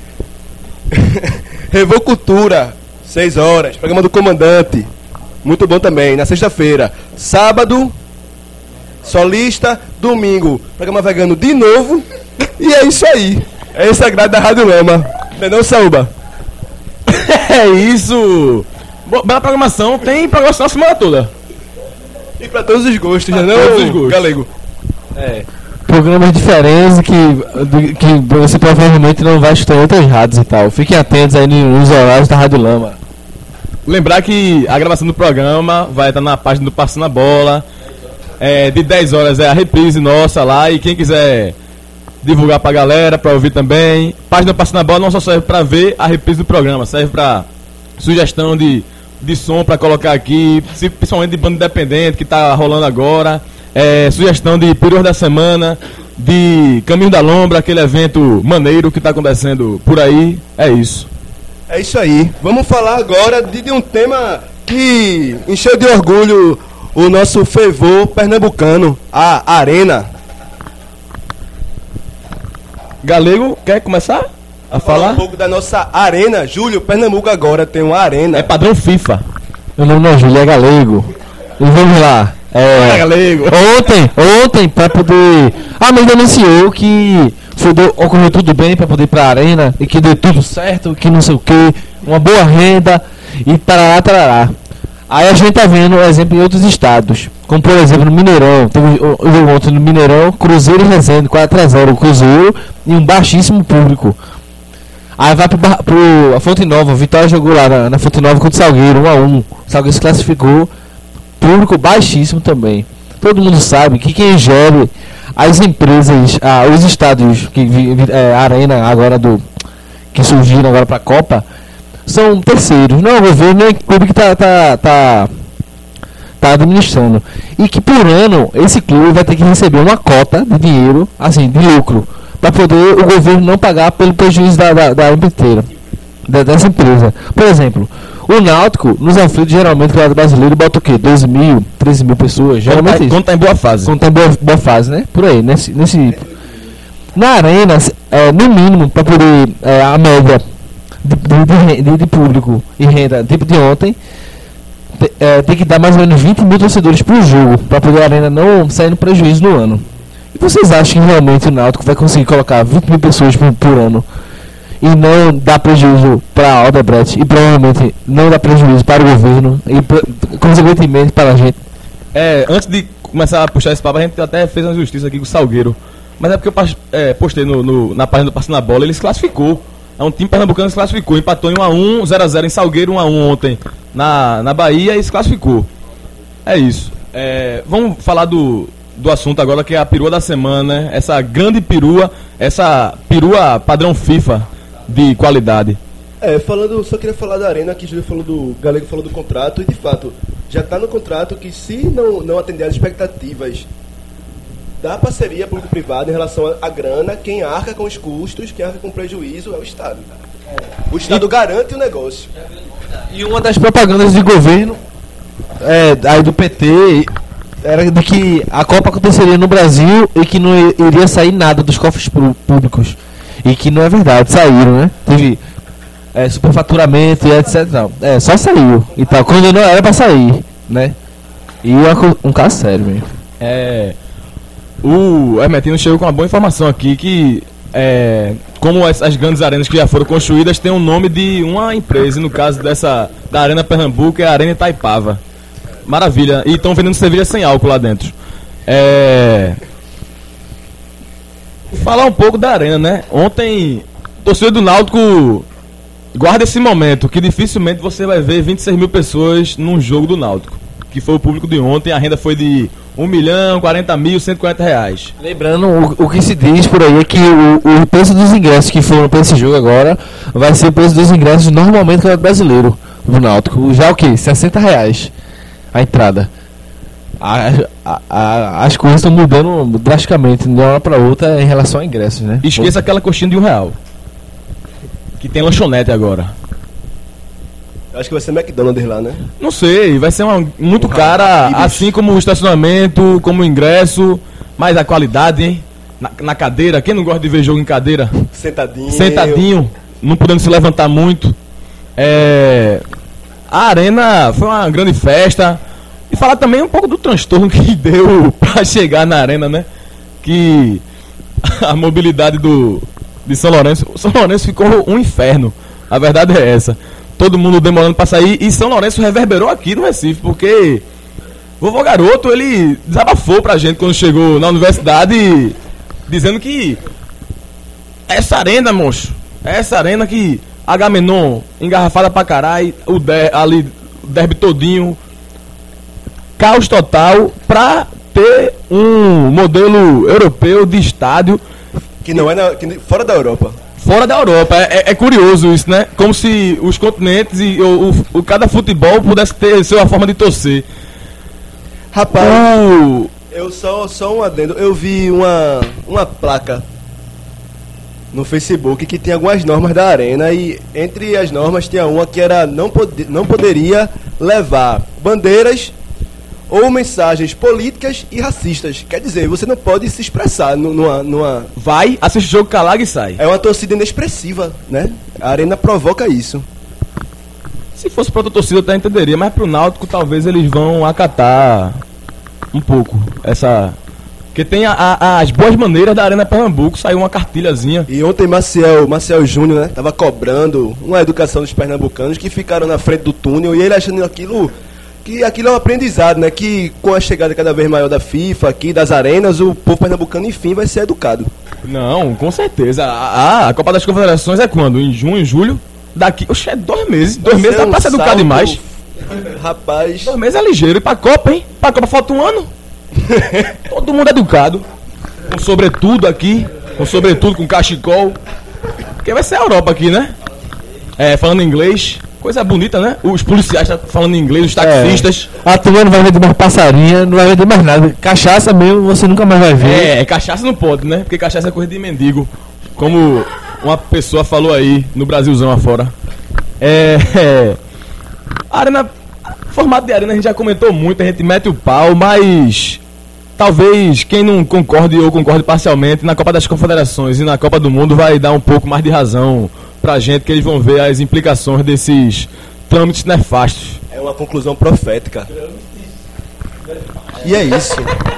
Speaker 1: Revocultura, 6h, programa do Comandante. Muito bom também, na sexta-feira. Sábado, Solista, domingo, programa vegano de novo. E é isso aí. É esse a grade da Rádio Lama. Não, Saúba?
Speaker 3: É isso! Bela programação, tem programação a semana toda.
Speaker 1: E pra todos os gostos,
Speaker 3: Pra
Speaker 1: já não,
Speaker 3: todos os gostos.
Speaker 1: Galego?
Speaker 2: Programas diferentes que você provavelmente não vai escutar em outras rádios e tal. Fiquem atentos aí nos horários da Rádio Lama.
Speaker 3: Lembrar que a gravação do programa vai estar na página do Passando a Bola. De 10 horas é a reprise nossa lá. E quem quiser divulgar pra galera, pra ouvir também. Página do Passando a Bola não só serve pra ver a reprise do programa, serve pra sugestão de som pra colocar aqui, principalmente de banda independente que tá rolando agora. Sugestão de perua da semana, de Caminho da Lombra, aquele evento maneiro que tá acontecendo por aí. É isso.
Speaker 1: É isso aí. Vamos falar agora de um tema que encheu de orgulho o nosso fervor pernambucano, a Arena.
Speaker 3: Galego, quer começar a falar?
Speaker 1: Um pouco da nossa Arena. Júlio, Pernambuco agora tem uma Arena.
Speaker 3: É padrão FIFA.
Speaker 2: Meu nome não é Júlio, é Galego. E vamos lá.
Speaker 3: Galego.
Speaker 2: Ontem, pra poder... A mídia anunciou que ocorreu tudo bem pra poder ir pra Arena e que deu tudo certo, que não sei o que, uma boa renda e tarará. Aí a gente tá vendo o exemplo em outros estados, como por exemplo no Mineirão. Teve o jogo ontem no Mineirão, Cruzeiro e Resende, 4-0 o Cruzeiro e um baixíssimo público. Aí vai pro a Fonte Nova, Vitória jogou lá na Fonte Nova contra o Salgueiro, 1-1. O Salgueiro se classificou, público baixíssimo também. Todo mundo sabe que quem gere as empresas, os estádios, a Arena agora que surgiram agora pra Copa, são terceiros, não é o governo, nem o clube que tá administrando. E que por ano esse clube vai ter que receber uma cota de dinheiro, assim, de lucro, para poder o governo não pagar pelo prejuízo da inteira, dessa empresa. Por exemplo, o Náutico, nos aflitos, geralmente, o brasileiro bota o quê? 12 mil, 13 mil pessoas, geralmente
Speaker 3: Quando tá em boa fase.
Speaker 2: quando tá em boa fase, né? Por aí, nesse... Na Arena, no mínimo, para poder a média de público e renda, tipo de ontem, tem que dar mais ou menos 20 mil torcedores por jogo, para poder a Arena não sair no prejuízo no ano. E vocês acham que realmente o Náutico vai conseguir colocar 20 mil pessoas por ano e não dar prejuízo para a Odebrecht e provavelmente não dar prejuízo para o governo e consequentemente para a gente?
Speaker 3: Antes de começar a puxar esse papo, a gente até fez uma justiça aqui com o Salgueiro. Mas é porque eu postei na página do Passando a Bola, ele se classificou. É um time pernambucano que se classificou, empatou em 1-1, 0-0 em Salgueiro, 1-1 ontem na Bahia e se classificou. É isso. Vamos falar do assunto agora, que é a perua da semana, né? Essa grande perua, essa perua padrão FIFA de qualidade.
Speaker 1: Só queria falar da Arena, que o Júlio falou do Galego falou do contrato, e de fato, já está no contrato que se não atender às expectativas da parceria público-privada em relação à grana, quem arca com os custos, quem arca com o prejuízo é o Estado. O Estado garante o negócio.
Speaker 2: E uma das propagandas de governo aí do PT era de que a Copa aconteceria no Brasil e que não iria sair nada dos cofres públicos. E que não é verdade, saíram, né? Teve superfaturamento e etc. Não. Só saiu e tal, quando não era pra sair, né? E um caso sério mesmo.
Speaker 3: O Hermetino chegou com uma boa informação aqui, que como as grandes arenas que já foram construídas tem o nome de uma empresa, no caso da Arena Pernambuco é a Arena Itaipava. Maravilha, e estão vendendo cerveja sem álcool lá dentro. Falar um pouco da Arena, né? Ontem, torcedor do Náutico, guarda esse momento, que dificilmente você vai ver 26 mil pessoas num jogo do Náutico, que foi o público de ontem. A renda foi de R$1.040.140.
Speaker 2: Lembrando, o que se diz por aí é que o preço dos ingressos que foram para esse jogo agora vai ser o preço dos ingressos normalmente do brasileiro do Náutico. Já o que? R$60 a entrada. As coisas estão mudando drasticamente de uma hora para outra em relação a ingressos, né?
Speaker 3: Esqueça aquela coxinha de R$1, que tem lanchonete agora.
Speaker 1: Acho que vai ser McDonald's lá, né?
Speaker 3: Não sei, vai ser muito cara, assim como o estacionamento, como o ingresso, mas a qualidade, hein? Na cadeira, quem não gosta de ver jogo em cadeira? Sentadinho, não podendo se levantar muito. A Arena foi uma grande festa. E falar também um pouco do transtorno que deu pra chegar na Arena, né? Que a mobilidade de de São Lourenço. São Lourenço ficou um inferno. A verdade é essa. Todo mundo demorando pra sair. E São Lourenço reverberou aqui no Recife, porque vovô Garoto, ele desabafou pra gente quando chegou na universidade, dizendo que essa arena, moço, essa arena que Agamenon, engarrafada pra caralho, o derby todinho, caos total, pra ter um modelo europeu de estádio.
Speaker 1: Que não é fora da Europa.
Speaker 3: Fora da Europa, é curioso isso, né? Como se os continentes e cada futebol pudesse ter sua forma de torcer.
Speaker 1: Rapaz, eu só um adendo. Eu vi uma placa no Facebook que tinha algumas normas da arena, e entre as normas tinha uma que era não poderia levar bandeiras ou mensagens políticas e racistas. Quer dizer, você não pode se expressar numa...
Speaker 3: Vai, assiste o jogo, calaga e sai.
Speaker 1: É uma torcida inexpressiva, né? A arena provoca isso.
Speaker 3: Se fosse pra outra torcida eu até entenderia, mas pro Náutico talvez eles vão acatar um pouco essa... Porque tem as boas maneiras da Arena Pernambuco, saiu uma cartilhazinha.
Speaker 1: E ontem Maciel Júnior, né, tava cobrando uma educação dos pernambucanos que ficaram na frente do túnel, e ele achando que aquilo é um aprendizado, né? Que com a chegada cada vez maior da FIFA aqui, das arenas, o povo pernambucano, enfim, vai ser educado.
Speaker 3: Não, com certeza. A Copa das Confederações é quando? Em junho, julho? Daqui, oxe, é 2 meses. 2 meses dá pra ser educado demais.
Speaker 1: Rapaz.
Speaker 3: 2 meses é ligeiro. E pra Copa, hein? Pra Copa falta 1 ano. Todo mundo educado. Com sobretudo aqui. Com sobretudo, com cachecol. Porque vai ser a Europa aqui, né? Falando inglês. Coisa bonita, né? Os policiais estão falando inglês, os taxistas.
Speaker 2: A turma não vai vender mais passarinha, não vai vender mais nada. Cachaça mesmo, você nunca mais vai ver.
Speaker 3: Cachaça não pode, né? Porque cachaça é coisa de mendigo. Como uma pessoa falou aí no Brasilzão afora. Arena, formato de arena a gente já comentou muito, a gente mete o pau, mas talvez quem não concorde ou concorde parcialmente na Copa das Confederações e na Copa do Mundo vai dar um pouco mais de razão pra gente, que eles vão ver as implicações desses trâmites nefastos.
Speaker 1: É uma conclusão profética. E é isso.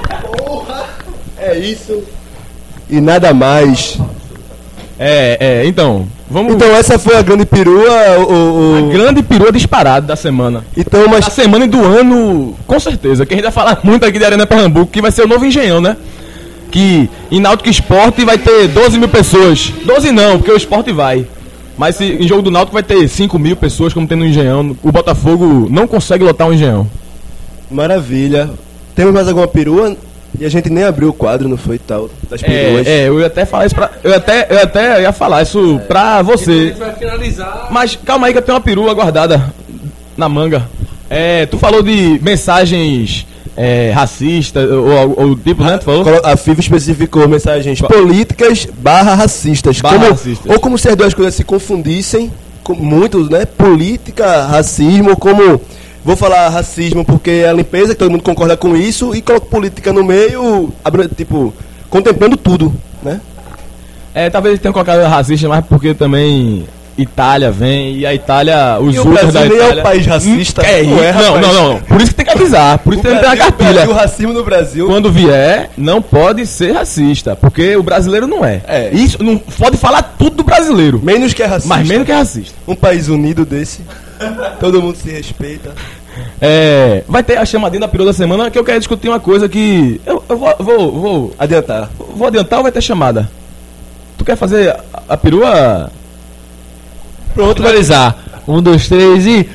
Speaker 1: É isso. E nada mais.
Speaker 3: Então, vamos...
Speaker 1: Então essa foi a grande perua,
Speaker 3: A grande perua disparada da semana.
Speaker 1: Então, mas...
Speaker 3: Da semana e do ano, com certeza, que a gente vai falar muito aqui de Arena Pernambuco, que vai ser o novo Engenhão, né? Que em Náutico Esporte vai ter 12 mil pessoas. 12 não, porque o Esporte vai. Mas em jogo do Náutico vai ter 5 mil pessoas, como tem no Engenhão. O Botafogo não consegue lotar um Engenhão.
Speaker 1: Maravilha. Temos mais alguma perua? E a gente nem abriu o quadro, não foi, tal, das peruas.
Speaker 3: Eu ia até falar isso pra... Eu até ia falar isso pra você.
Speaker 2: A gente vai finalizar.
Speaker 3: Mas calma aí que eu tenho uma perua guardada na manga. Tu falou de mensagens racistas, ou tipo, né? Tu falou?
Speaker 1: A FIFA especificou mensagens políticas /racistas.
Speaker 3: Racistas.
Speaker 1: Ou como se as duas coisas se confundissem, muitos, né? Política, racismo, como... Vou falar racismo porque é a limpeza, que todo mundo concorda com isso, e coloco política no meio, tipo, contemplando tudo, né?
Speaker 3: Talvez eles tenham colocado racista, mas porque também Itália vem, e a Itália, os
Speaker 1: ultras da Itália...
Speaker 3: Brasil
Speaker 1: é o país racista.
Speaker 3: Não. Por isso que tem que avisar, por isso que tem que ter a cartilha.
Speaker 1: O racismo no Brasil...
Speaker 3: Quando vier, não pode ser racista, porque o brasileiro não é. Isso, não pode falar tudo do brasileiro.
Speaker 1: Menos que é racista.
Speaker 3: Mas menos que é racista.
Speaker 1: Um país unido desse... Todo mundo se respeita.
Speaker 3: Vai ter a chamadinha da perua da semana, que eu quero discutir uma coisa que... Eu vou
Speaker 1: adiantar.
Speaker 3: Vou adiantar ou vai ter chamada? Tu quer fazer a perua?
Speaker 2: Pronto, finalizar. 1, 2, 3 e...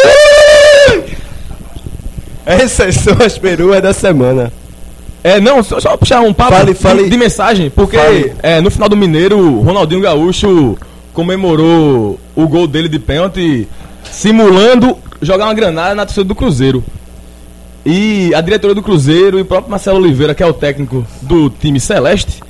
Speaker 1: Essas são as peruas da semana.
Speaker 3: Só puxar um papo de mensagem, porque no final do Mineiro, o Ronaldinho Gaúcho comemorou o gol dele de pênalti simulando jogar uma granada na torcida do Cruzeiro. E a diretoria do Cruzeiro e o próprio Marcelo Oliveira, que é o técnico do time celeste,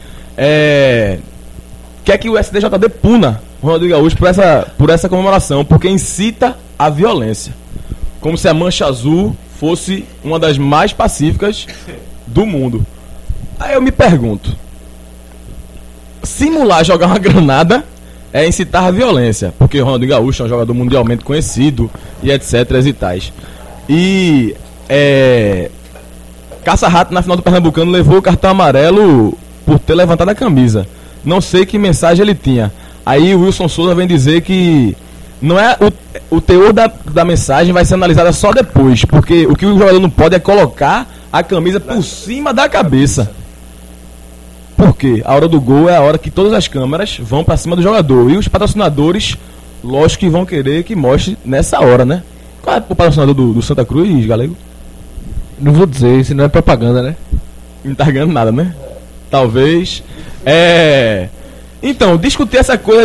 Speaker 3: quer que o STJD puna o Ronaldinho Gaúcho por essa comemoração, porque incita a violência. Como se a Mancha Azul fosse uma das mais pacíficas do mundo. Aí eu me pergunto, simular jogar uma granada é incitar a violência, porque o Ronaldinho Gaúcho é um jogador mundialmente conhecido e etc e tais. E Caça-Rato na final do Pernambucano levou o cartão amarelo por ter levantado a camisa. Não sei que mensagem ele tinha. Aí o Wilson Souza vem dizer que não é o teor da mensagem vai ser analisada só depois, porque o que o jogador não pode é colocar a camisa por cima da cabeça. Porque a hora do gol é a hora que todas as câmeras vão pra cima do jogador. E os patrocinadores, lógico que vão querer que mostre nessa hora, né? Qual é o patrocinador do Santa Cruz, Galego?
Speaker 2: Não vou dizer, isso não é propaganda, né?
Speaker 3: Não tá ganhando nada, né? Talvez. Então, discutir essa coisa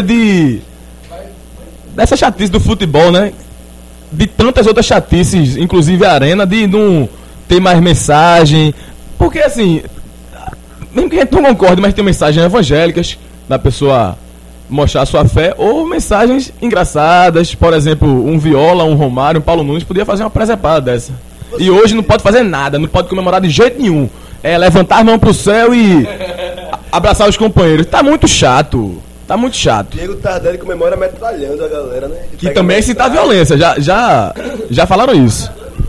Speaker 3: dessa chatice do futebol, né? De tantas outras chatices, inclusive a arena, de não ter mais mensagem. Porque assim, mesmo que a gente não concorde, mas tem mensagens evangélicas da pessoa mostrar a sua fé, ou mensagens engraçadas, por exemplo, um Viola, um Romário, um Paulo Nunes podia fazer uma presepada dessa. E hoje não pode fazer nada, não pode comemorar de jeito nenhum. É levantar a mão pro céu e abraçar os companheiros. Tá muito chato. Tá muito chato.
Speaker 1: Diego Tardelli comemora metralhando a galera, né?
Speaker 3: Que também é incitar violência, já falaram isso.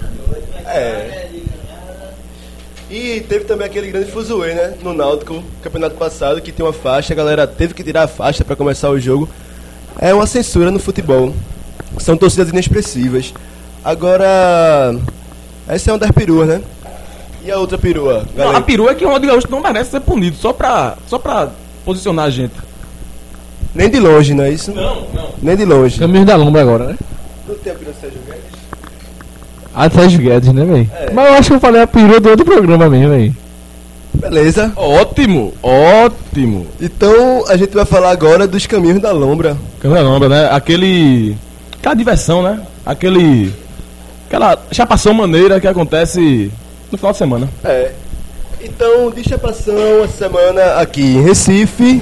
Speaker 1: E teve também aquele grande fuzuê, né? No Náutico, campeonato passado, que tem uma faixa, a galera teve que tirar a faixa pra começar o jogo. É uma censura no futebol. São torcidas inexpressivas. Agora, essa é uma das peruas, né? E a outra perua?
Speaker 3: Não, a perua é que o Ronaldo Gaúcho não merece ser punido, só pra posicionar a gente.
Speaker 1: Nem de longe, não é isso?
Speaker 3: Não.
Speaker 1: Nem de longe.
Speaker 2: Caminho da Lombra agora, né?
Speaker 1: Não tem a perua do Sérgio Guedes?
Speaker 2: A Sérgio Guedes, né, velho? Mas eu acho que eu falei a perua do outro programa mesmo, velho.
Speaker 1: Beleza.
Speaker 3: Ótimo.
Speaker 1: Então, a gente vai falar agora dos caminhos da Lombra.
Speaker 3: Caminho da Lombra, né? Aquela diversão, né? Aquela chapação maneira que acontece no final de semana.
Speaker 1: Então, de chapação, essa semana aqui em Recife,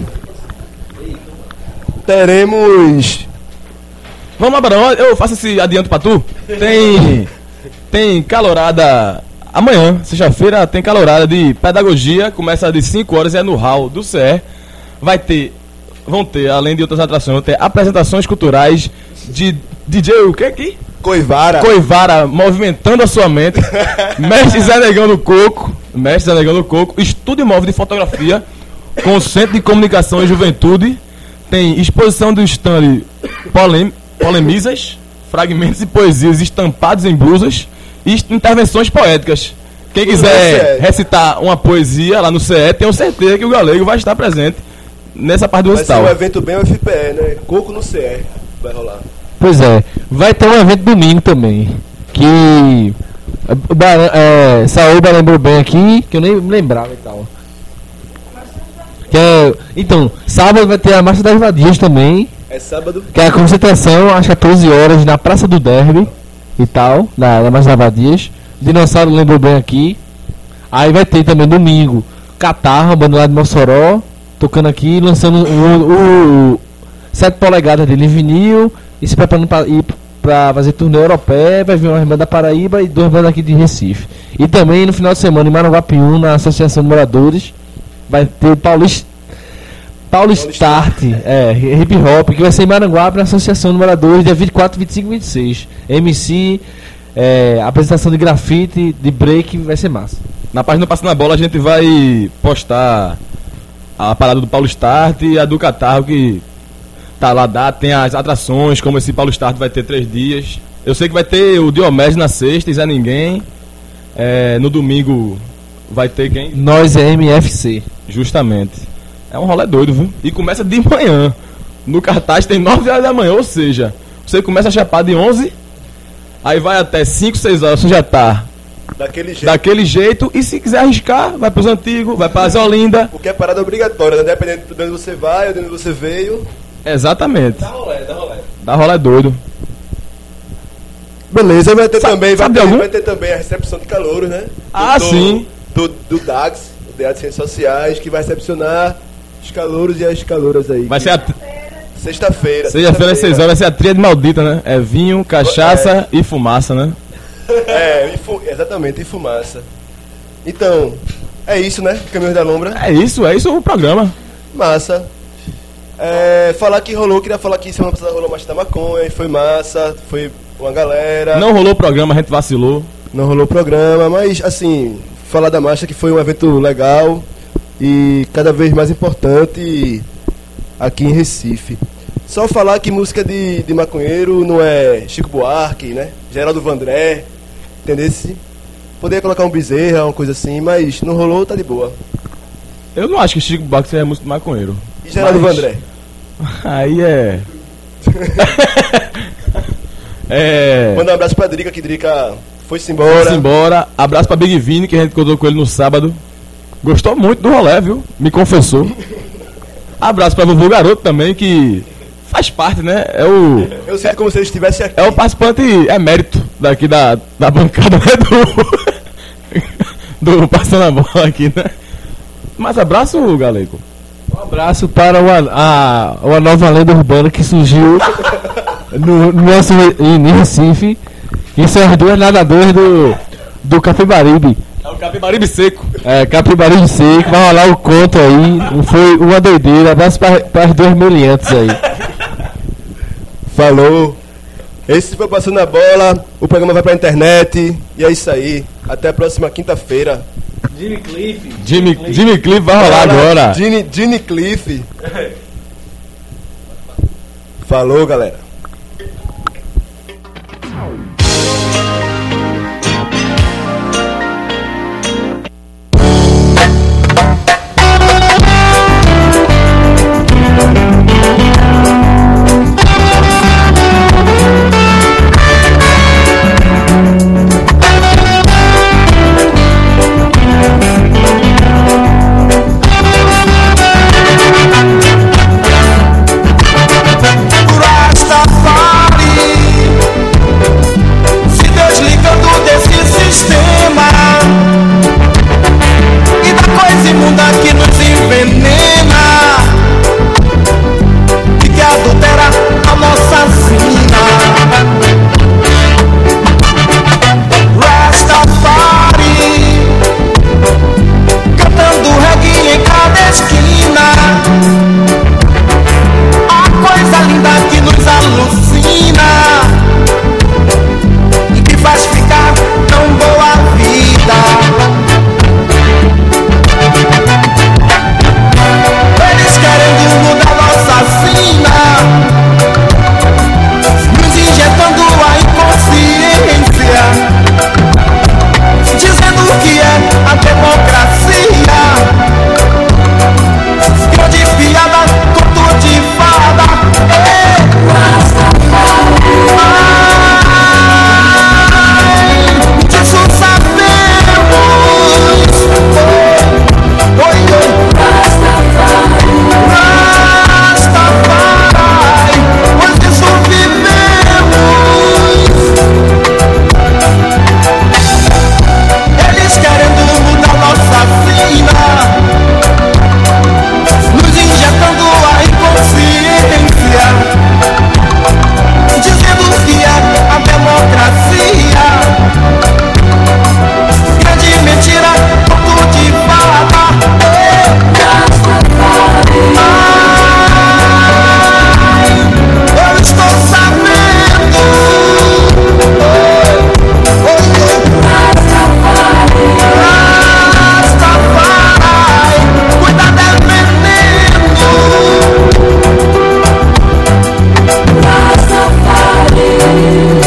Speaker 1: teremos...
Speaker 3: Vamos lá, Barão, eu faço esse adianto pra tu. Tem calorada amanhã, sexta-feira, tem calorada de pedagogia, começa de 5 horas e é no hall do CE. Vão ter, além de outras atrações, vão ter apresentações culturais de DJ, o que aqui? Coivara, movimentando a sua mente. Mestre Zé Negão do Coco, estúdio móvel de fotografia com o Centro de Comunicação e Juventude. Tem exposição do stand Polemizas, fragmentos e poesias estampados em blusas e intervenções poéticas. Quem quiser recitar uma poesia lá no CE, tenho certeza que o Galego vai estar presente nessa parte do recital.
Speaker 1: Vai ser um evento bem UFPE, né? Coco no CE vai rolar.
Speaker 2: Pois é, vai ter um evento domingo também, que Saúba lembrou bem aqui, que eu nem me lembrava e tal. Então, sábado vai ter a Marcha das Vadias também.
Speaker 1: É sábado?
Speaker 2: Que é a concentração às 14 horas na Praça do Derby e tal, na Marcha das Vadias. Dinossauro lembrou bem aqui. Aí vai ter também domingo Catarra, banda lá de Mossoró, tocando aqui, lançando o 7 polegadas dele em vinil e se preparando para ir para fazer turnê europeia. Vai vir uma irmã da Paraíba e 2 bandas aqui de Recife. E também no final de semana em Maranguapiú, na Associação de Moradores, vai ter o Paulo Start, hip hop, que vai ser em Maranguape, na Associação de Moradores, dia 24, 25 e 26. MC, apresentação de grafite, de break, vai ser massa.
Speaker 3: Na página Passa na Bola a gente vai postar a parada do Paulo Start e a do Catarro, que tá lá, tem as atrações, como esse Paulo Start vai ter 3 dias. Eu sei que vai ter o Diomedes na sexta, e Zé Ninguém. No domingo vai ter quem?
Speaker 2: Nós é MFC.
Speaker 3: Justamente. É um rolê doido, viu? E começa de manhã. No cartaz tem 9 horas da manhã, ou seja, você começa a chapar de 11, aí vai até 5, 6 horas, você já tá daquele jeito. E se quiser arriscar, vai pros antigos, vai pra Zé Olinda.
Speaker 1: Porque é parada obrigatória, né? Dependendo de onde você vai ou de onde você veio.
Speaker 3: Exatamente. Dá rolê doido.
Speaker 1: Beleza, vai ter também a recepção de calouros, né?
Speaker 3: Sim.
Speaker 1: Do DAGS, o Teatro de Ciências Sociais, que vai recepcionar os calouros e as calouras aí.
Speaker 3: Vai ser
Speaker 1: sexta-feira.
Speaker 3: Sexta-feira às 6 horas vai ser a tríade maldita, né? É vinho, cachaça e fumaça, né?
Speaker 1: Exatamente, e fumaça. Então, é isso, né? Caminhos da Lombra.
Speaker 3: É isso o programa.
Speaker 1: Massa. Queria falar que semana passada rolou Marcha da Maconha, e foi massa, foi uma galera.
Speaker 3: Não rolou o programa, a gente vacilou.
Speaker 1: Não rolou o programa, mas assim, falar da marcha que foi um evento legal e cada vez mais importante aqui em Recife. Só falar que música de maconheiro não é Chico Buarque, né? Geraldo Vandré, entendeu? Poderia colocar um Bezerra, uma coisa assim, mas não rolou, tá de boa.
Speaker 3: Eu não acho que Chico Buarque seja músico de maconheiro.
Speaker 1: E Geraldo
Speaker 3: Mas-
Speaker 1: Vandré?
Speaker 3: Aí é.
Speaker 1: Manda um abraço pra Drica, que Drica foi-se embora.
Speaker 3: Vamos embora. Abraço pra Big Vini, que a gente encontrou com ele no sábado. Gostou muito do rolê, viu? Me confessou. Abraço pra Vovô Garoto também, que faz parte, né?
Speaker 1: Eu sinto como se ele estivesse aqui.
Speaker 3: É o participante emérito daqui da bancada, né? Do Passando a Bola aqui, né? Mas abraço, Galego.
Speaker 2: Um abraço para uma nova lenda urbana que surgiu no nosso em Recife. E são as duas nadadoras do Capibaribe.
Speaker 3: É o Capibaribe Seco.
Speaker 2: Capibaribe Seco, vai rolar o conto aí. Foi uma doideira. Abraço para as duas meliantes aí.
Speaker 1: Falou. Esse foi Passando a Bola. O programa vai pra internet. E é isso aí. Até a próxima quinta-feira.
Speaker 3: Jimmy Cliff vai rolar agora.
Speaker 1: Gini Cliff. Falou, galera.
Speaker 4: Se desligando desse sistema e da coisa imunda que nos envenena e que adultera a nossa sina. Rastafari cantando reggae em cada esquina, a coisa linda que nos alucina e que faz ficar tão boa a vida. Eles querendo mudar nossa sina, nos injetando a inconsciência, dizendo que é a democracia. Grande piada, conto de fada. Disso sabemos. Oi, Rastafari, pois disso vivemos. Eles querendo mudar nossa sina, nos injetando a inconsciência, dizendo que é a democracia. Grande mentira, conto de fada. Eu estou sabendo. Rastafari, cuida do veneno. Rastafari.